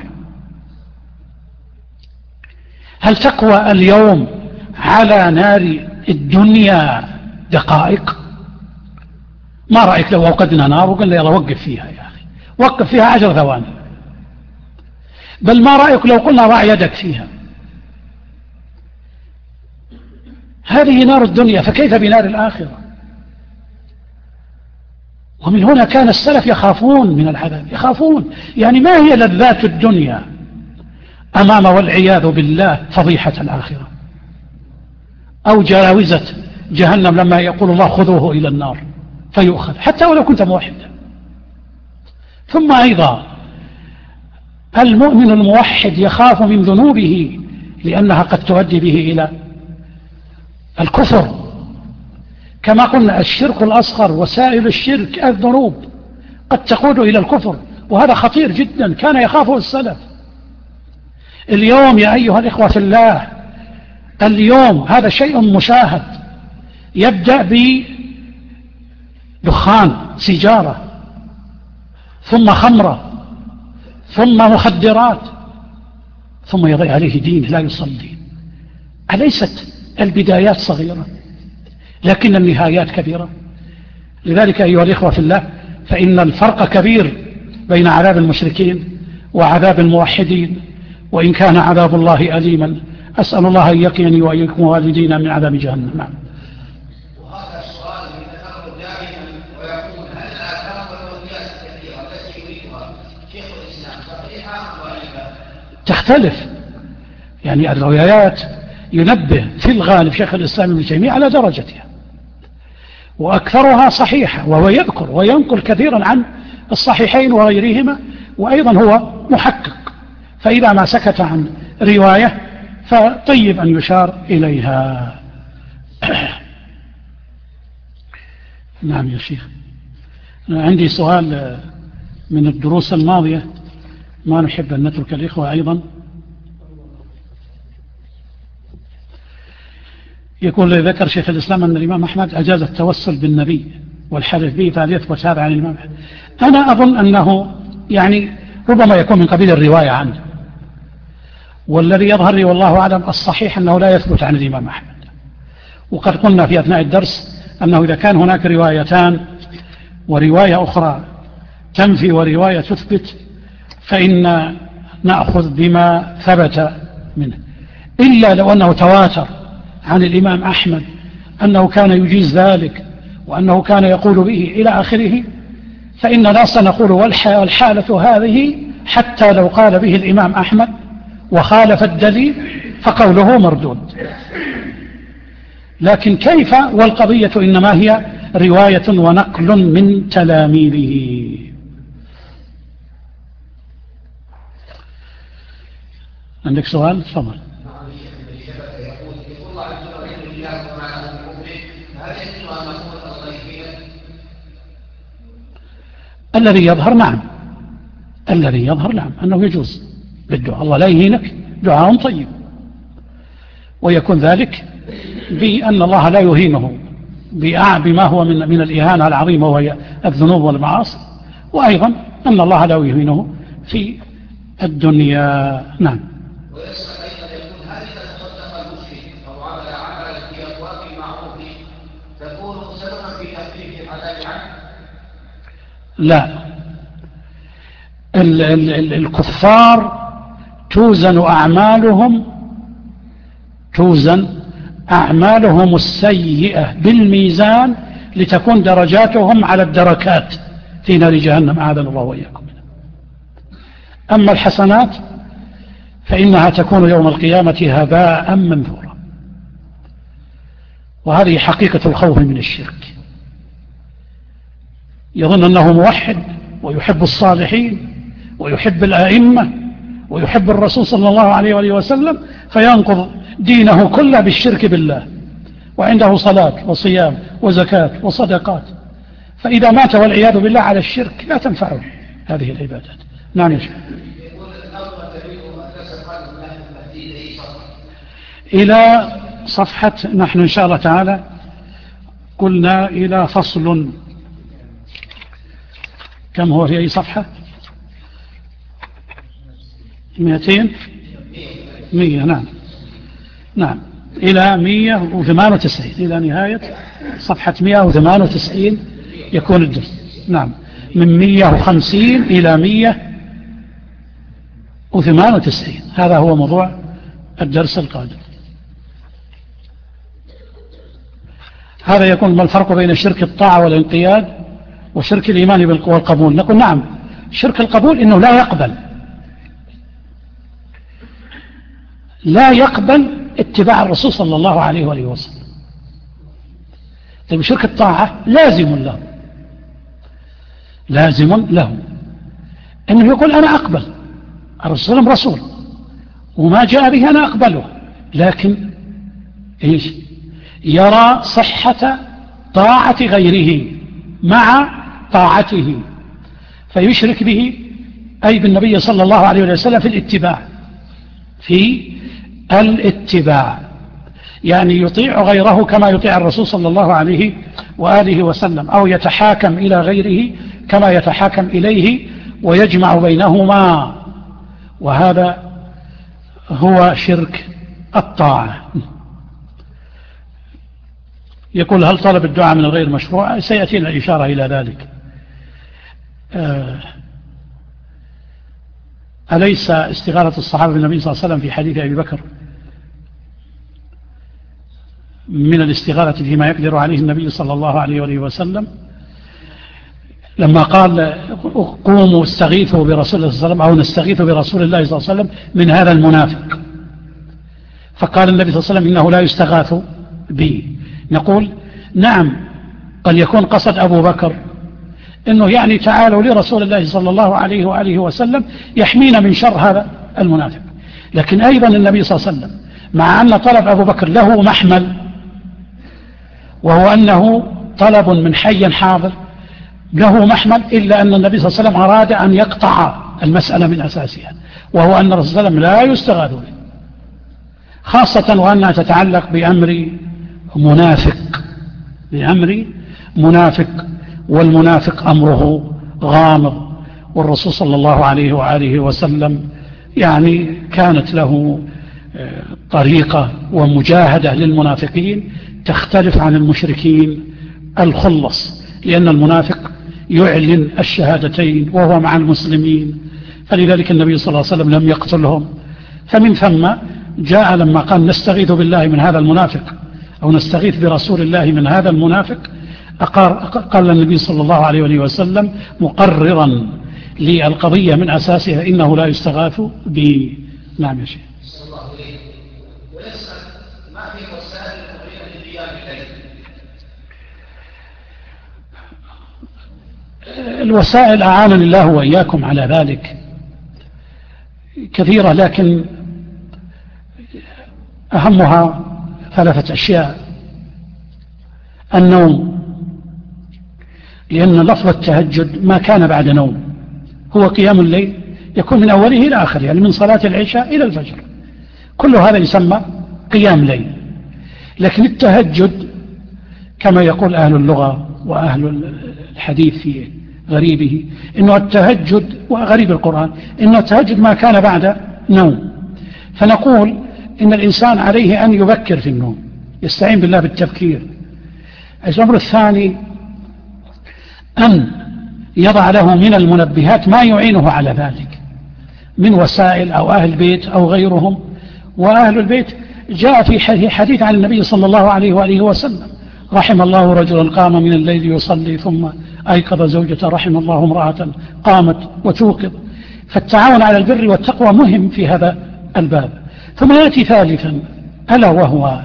هل تقوى اليوم على نار الدنيا دقائق؟ ما رأيك لو أوقدنا نار وقلنا يلا وقف فيها يا أخي، وقف فيها 10 ثواني؟ بل ما رأيك لو قلنا ضع يدك فيها؟ هذه نار الدنيا، فكيف بنار الآخرة؟ ومن هنا كان السلف يخافون من العذاب، يخافون. يعني ما هي لذات الدنيا أمام والعياذ بالله فضيحة الآخرة، أو جاوزة جهنم لما يقول الله خذوه إلى النار فيؤخذ حتى ولو كنت موحدا. ثم أيضا المؤمن الموحد يخاف من ذنوبه لأنها قد تؤدي به إلى الكفر، كما قلنا الشرك الأصغر وسائل الشرك الذنوب قد تقود إلى الكفر، وهذا خطير جدا كان يخافه السلف. اليوم يا أيها الإخوة في الله، اليوم هذا شيء مشاهد، يبدأ بدخان سيجارة، ثم خمرة، ثم مخدرات، ثم يضيع عليه دين لا يصلي. أليست البدايات صغيرة لكن النهايات كبيرة؟ لذلك أيها الإخوة في الله، فإن الفرق كبير بين عذاب المشركين وعذاب الموحدين، وإن كان عذاب الله أليما. أسأل الله أن يقيني وإياكم والدينا من عذاب جهنم. نعم. وهذا السؤال يتكرر دائما ويقول: هل الآثار والروايات الكثيرة التي يريدها شيخ الإسلام صحيحة أم ضعيفة؟ تختلف. يعني الروايات ينبه في الغالب شيخ الإسلام ابن تيمية على درجتها، وأكثرها صحيحة، وهو يذكر وينقل كثيرا عن الصحيحين وغيرهما، وأيضا هو محقق، فإذا ما سكت عن رواية فطيب أن يشار إليها. نعم يا شيخ، عندي سؤال من الدروس الماضية ما نحب أن نترك الإخوة أيضا. يقول: ذكر شيخ الإسلام أن الإمام أحمد أجاز التوسل بالنبي والحلف به، فهل يثبت هذا عن الإمام أحمد؟ أنا أظن أنه يعني ربما يكون من قبيل الرواية عنه، والذي يظهر لي والله أعلم الصحيح أنه لا يثبت عن الإمام أحمد. وقد قلنا في أثناء الدرس أنه إذا كان هناك روايتان ورواية أخرى تنفي ورواية تثبت، فإن نأخذ بما ثبت منه، إلا لو أنه تواتر عن الإمام أحمد أنه كان يجيز ذلك وأنه كان يقول به إلى آخره، فإننا سنقول والحالة هذه حتى لو قال به الإمام أحمد وخالف الدليل فقوله مردود. لكن كيف والقضية إنما هي رواية ونقل من تلاميذه. عندك سؤال؟ تفضل. الذي يظهر نعم، الذي يظهر نعم أنه يجوز بالدعاء، الله لا يهينك، دعاء طيب، ويكون ذلك بأن الله لا يهينه بما هو من الإهانة العظيمة وهي الذنوب والمعاصي، وأيضا أن الله لا يهينه في الدنيا. نعم. ويسأل أيضا يقول: هل إذا تصدق المسلم أو عمل عملا في أبواب المعروف تكون سببا في تخفيف العذاب عنه؟ لا، الكفار توزن أعمالهم السيئة بالميزان لتكون درجاتهم على الدركات في نار جهنم، أعاذنا الله وإياكم. أما الحسنات فإنها تكون يوم القيامة هباء منثورا، وهذه حقيقة الخوف من الشرك. يظن أنه موحد ويحب الصالحين ويحب الآئمة ويحب الرسول صلى الله عليه وآله وسلم، فينقض دينه كله بالشرك بالله، وعنده صلاة وصيام وزكاة وصدقات، فإذا مات والعياذ بالله على الشرك لا تنفعه هذه العبادات. نعم يا شيخ. إلى صفحة، نحن إن شاء الله تعالى قلنا إلى فصل، كم هو في أي صفحة؟ 200 نعم، نعم، إلى 198، إلى نهاية صفحة 198 يكون الدرس. نعم، من 150 إلى 198، هذا هو موضوع الدرس القادم. هذا يكون ما الفرق بين شرك الطاعة والانقياد وشرك الإيمان والقبول؟ نقول نعم، شرك القبول إنه لا يقبل اتباع الرسول صلى الله عليه وآله وسلم. طيب شرك الطاعة لازم له أنه يقول أنا أقبل الرسول رسول وما جاء به أنا أقبله، لكن إيش؟ يرى صحة طاعة غيره مع طاعته فيشرك به، أي بالنبي صلى الله عليه وسلم في الاتباع، يعني يطيع غيره كما يطيع الرسول صلى الله عليه وآله وسلم، أو يتحاكم إلى غيره كما يتحاكم إليه ويجمع بينهما، وهذا هو شرك الطاعة. يقول هل طلب الدعاء من الغير مشروع؟ سيأتينا الإشارة إلى ذلك. أليس استغاثة الصحابة بالنبي صلى الله عليه وسلم في حديث أبي بكر من الاستغاثة فيما يقدر عليه النبي صلى الله عليه وآله وسلم، لما قال قوموا استغيثوا برسول الله صلى الله عليه وسلم أو نستغيث برسول الله صلى الله عليه وسلم من هذا المنافق، فقال النبي صلى الله عليه وسلم إنه لا يستغاث بي. نقول نعم، قد يكون قصد أبو بكر إنه يعني تعالوا لرسول الله صلى الله عليه وآله وسلم يحمينا من شر هذا المنافق، لكن أيضا النبي صلى الله عليه وسلم مع أن طلب أبو بكر له محمل، وهو أنه طلب من حي حاضر له محمل، إلا أن النبي صلى الله عليه وسلم أراد أن يقطع المسألة من أساسها، وهو أن الرسول صلى الله عليه وسلم لا يستغاث به، خاصة وأنها تتعلق بأمر منافق، والمنافق أمره غامض، والرسول صلى الله عليه وآله وسلم يعني كانت له طريقة ومجاهدة للمنافقين تختلف عن المشركين الخلص، لأن المنافق يعلن الشهادتين وهو مع المسلمين، فلذلك النبي صلى الله عليه وسلم لم يقتلهم. فمن ثم جاء لما قال نستغيث بالله من هذا المنافق أو نستغيث برسول الله من هذا المنافق، قال النبي صلى الله عليه وسلم مقررا للقضية من أساسها إنه لا يستغاث ب. نعم يا شيخ. صلى الله عليه ويسأل ما هي وسائل القضية لقيام الليل؟ الوسائل أعانني الله وإياكم على ذلك كثيرة، لكن أهمها 3 أشياء. النوم، لأن لفظ التهجد ما كان بعد نوم، هو قيام الليل يكون من أوله إلى آخره، يعني من صلاة العشاء إلى الفجر، كل هذا يسمى قيام ليل. لكن التهجد كما يقول أهل اللغة وأهل الحديث في غريبه، إنه التهجد وغريب القرآن إنه التهجد ما كان بعد نوم، فنقول إن الإنسان عليه أن يبكر في النوم، يستعين بالله بالتبكير. الأمر الثاني أن يضع له من المنبهات ما يعينه على ذلك من وسائل أو أهل بيت أو غيرهم، وأهل البيت جاء في حديث عن النبي صلى الله عليه وآله وسلم رحم الله رجلا قام من الليل يصلي ثم أيقظ زوجته، رحم الله امرأة قامت وتوقظ. فالتعاون على البر والتقوى مهم في هذا الباب. ثم يأتي ثالثا ألا وهو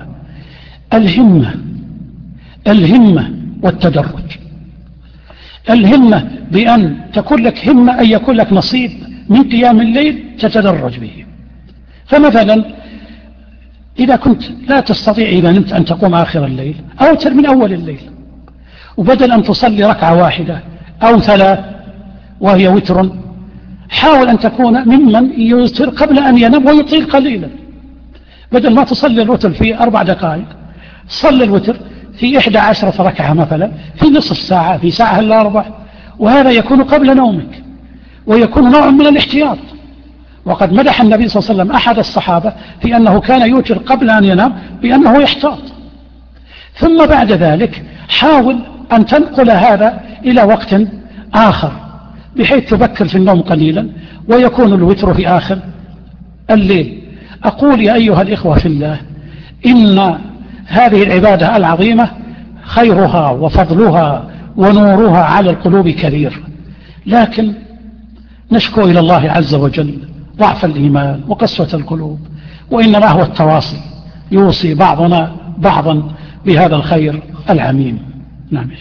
الهمة والتدرج. الهمة بأن تكون لك همة، أن يكون لك نصيب من قيام الليل تتدرج به. فمثلا إذا كنت لا تستطيع إذا نمت أن تقوم آخر الليل، أوتر من أول الليل، وبدل أن تصلي ركعة واحدة أو 3 وهي وتر، حاول أن تكون ممن يوتر قبل أن ينام ويطيل قليلا، بدل ما تصلي الوتر في 4 دقائق، صلي الوتر في 11 ركعة مثلا، في نصف ساعة، في ساعة إلا ربع، وهذا يكون قبل نومك ويكون نوع من الاحتياط. وقد مدح النبي صلى الله عليه وسلم أحد الصحابة في أنه كان يوتر قبل أن ينام بأنه يحتاط. ثم بعد ذلك حاول أن تنقل هذا إلى وقت آخر بحيث تبكر في النوم قليلا ويكون الوتر في آخر الليل. أقول يا أيها الإخوة في الله، إن هذه العبادة العظيمة خيرها وفضلها ونورها على القلوب كبير، لكن نشكو إلى الله عز وجل ضعف الإيمان وقسوة القلوب، وإنما هو التواصي يوصي بعضنا بعضا بهذا الخير العميم. نعم.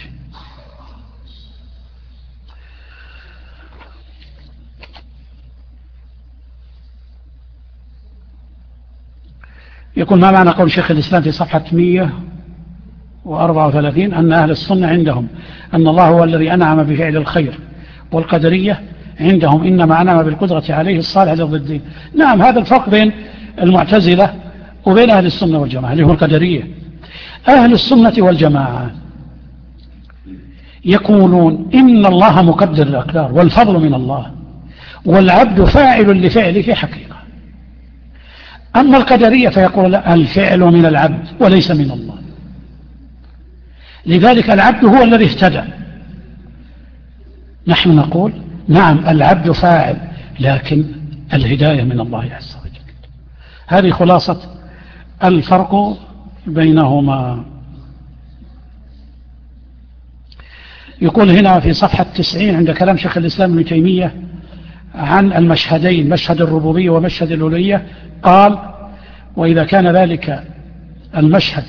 يقول ما معنى قول شيخ الإسلام في صفحة 134 أن أهل السنة عندهم أن الله هو الذي أنعم بفعل الخير، والقدرية عندهم إنما أنعم بالقدرة عليه الصالح للضدين؟ نعم، هذا الفرق بين المعتزلة وبين أهل السنة والجماعة اللي هو القدرية. أهل السنة والجماعة يقولون إن الله مقدر الأقدار والفضل من الله، والعبد فاعل لفعله في حقيقة. أما القدرية فيقول لا، الفعل من العبد وليس من الله، لذلك العبد هو الذي اهتدى. نحن نقول نعم العبد فاعل، لكن الهداية من الله عز وجل. هذه خلاصة الفرق بينهما. يقول هنا في صفحة 90 عند كلام شيخ الإسلام ابن تيمية عن المشهدين، مشهد الربوبية ومشهد الألوهية، قال وإذا كان ذلك المشهد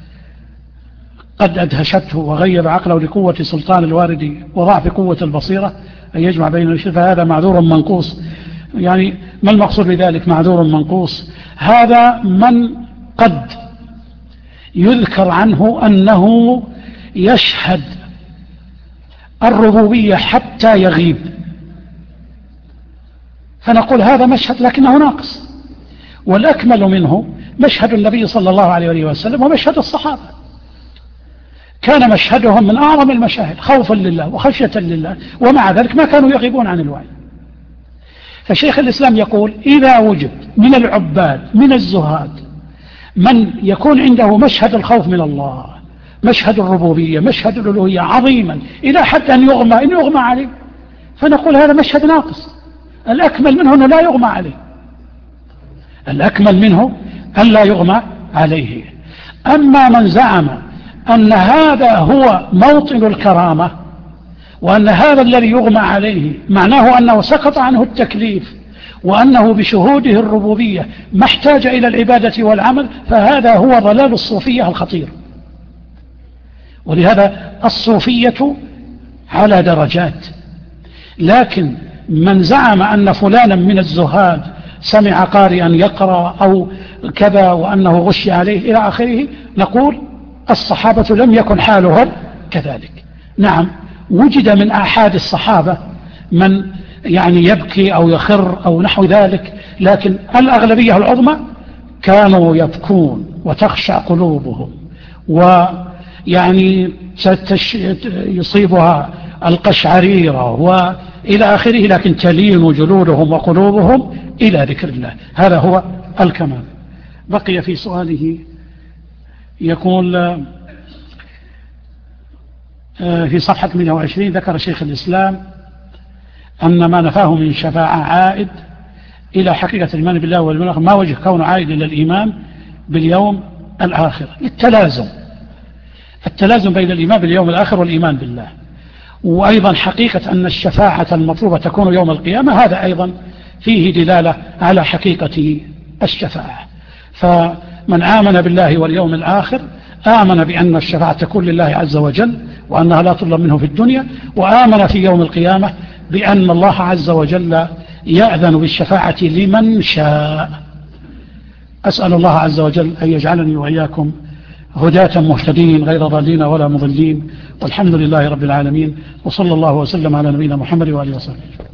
قد أدهشته وغير عقله لقوة سلطان الوارد وضعف قوة البصيرة أن يجمع بين الشيء، فهذا معذور منقوص. يعني ما المقصود بذلك معذور منقوص؟ هذا من قد يذكر عنه أنه يشهد الربوبية حتى يغيب، فنقول هذا مشهد لكنه ناقص. والأكمل منه مشهد النبي صلى الله عليه وسلم ومشهد الصحابة، كان مشهدهم من أعظم المشاهد خوفا لله وخشية لله، ومع ذلك ما كانوا يغيبون عن الوعي. فشيخ الإسلام يقول إذا وجد من العباد من الزهاد من يكون عنده مشهد الخوف من الله، مشهد الربوبية، مشهد الألوهية عظيما إلى حد أن يغمى عليه، فنقول هذا مشهد ناقص. الأكمل منه أنه لا يغمى عليه، الأكمل منه أن لا يغمى عليه. أما من زعم أن هذا هو موطن الكرامة، وأن هذا الذي يغمى عليه معناه أنه سقط عنه التكليف، وأنه بشهوده الربوبية ما احتاج إلى العبادة والعمل، فهذا هو ضلال الصوفية الخطير. ولهذا الصوفية على درجات، لكن من زعم أن فلانا من الزهاد سمع قارئا يقرأ أو كذا وأنه غشي عليه إلى آخره، نقول الصحابة لم يكن حالهم كذلك. نعم وجد من آحاد الصحابة من يعني يبكي أو يخر أو نحو ذلك، لكن الأغلبية العظمى كانوا يبكون وتخشع قلوبهم، ويعني يصيبها القشعريرة وإلى آخره، لكن تلين جلودهم وقلوبهم إلى ذكر الله. هذا هو الكمال. بقي في سؤاله يقول في صفحة 120 ذكر شيخ الإسلام أن ما نفاه من شفاعة عائد إلى حقيقة الإيمان بالله واليوم الآخر. ما وجه كونه عائد إلى الإيمان باليوم الآخر؟ التلازم بين الإيمان باليوم الآخر والإيمان بالله، وأيضا حقيقة أن الشفاعة المطلوبة تكون يوم القيامة، هذا أيضا فيه دلالة على حقيقة الشفاعة. فمن آمن بالله واليوم الآخر آمن بأن الشفاعة تكون لله عز وجل وأنها لا تطلب منه في الدنيا، وآمن في يوم القيامة بأن الله عز وجل يأذن بالشفاعة لمن شاء. أسأل الله عز وجل أن يجعلني وإياكم هداة مهتدين غير ضالين ولا مضلين، والحمد لله رب العالمين، وصلى الله وسلم على نبينا محمد وآله وصحبه.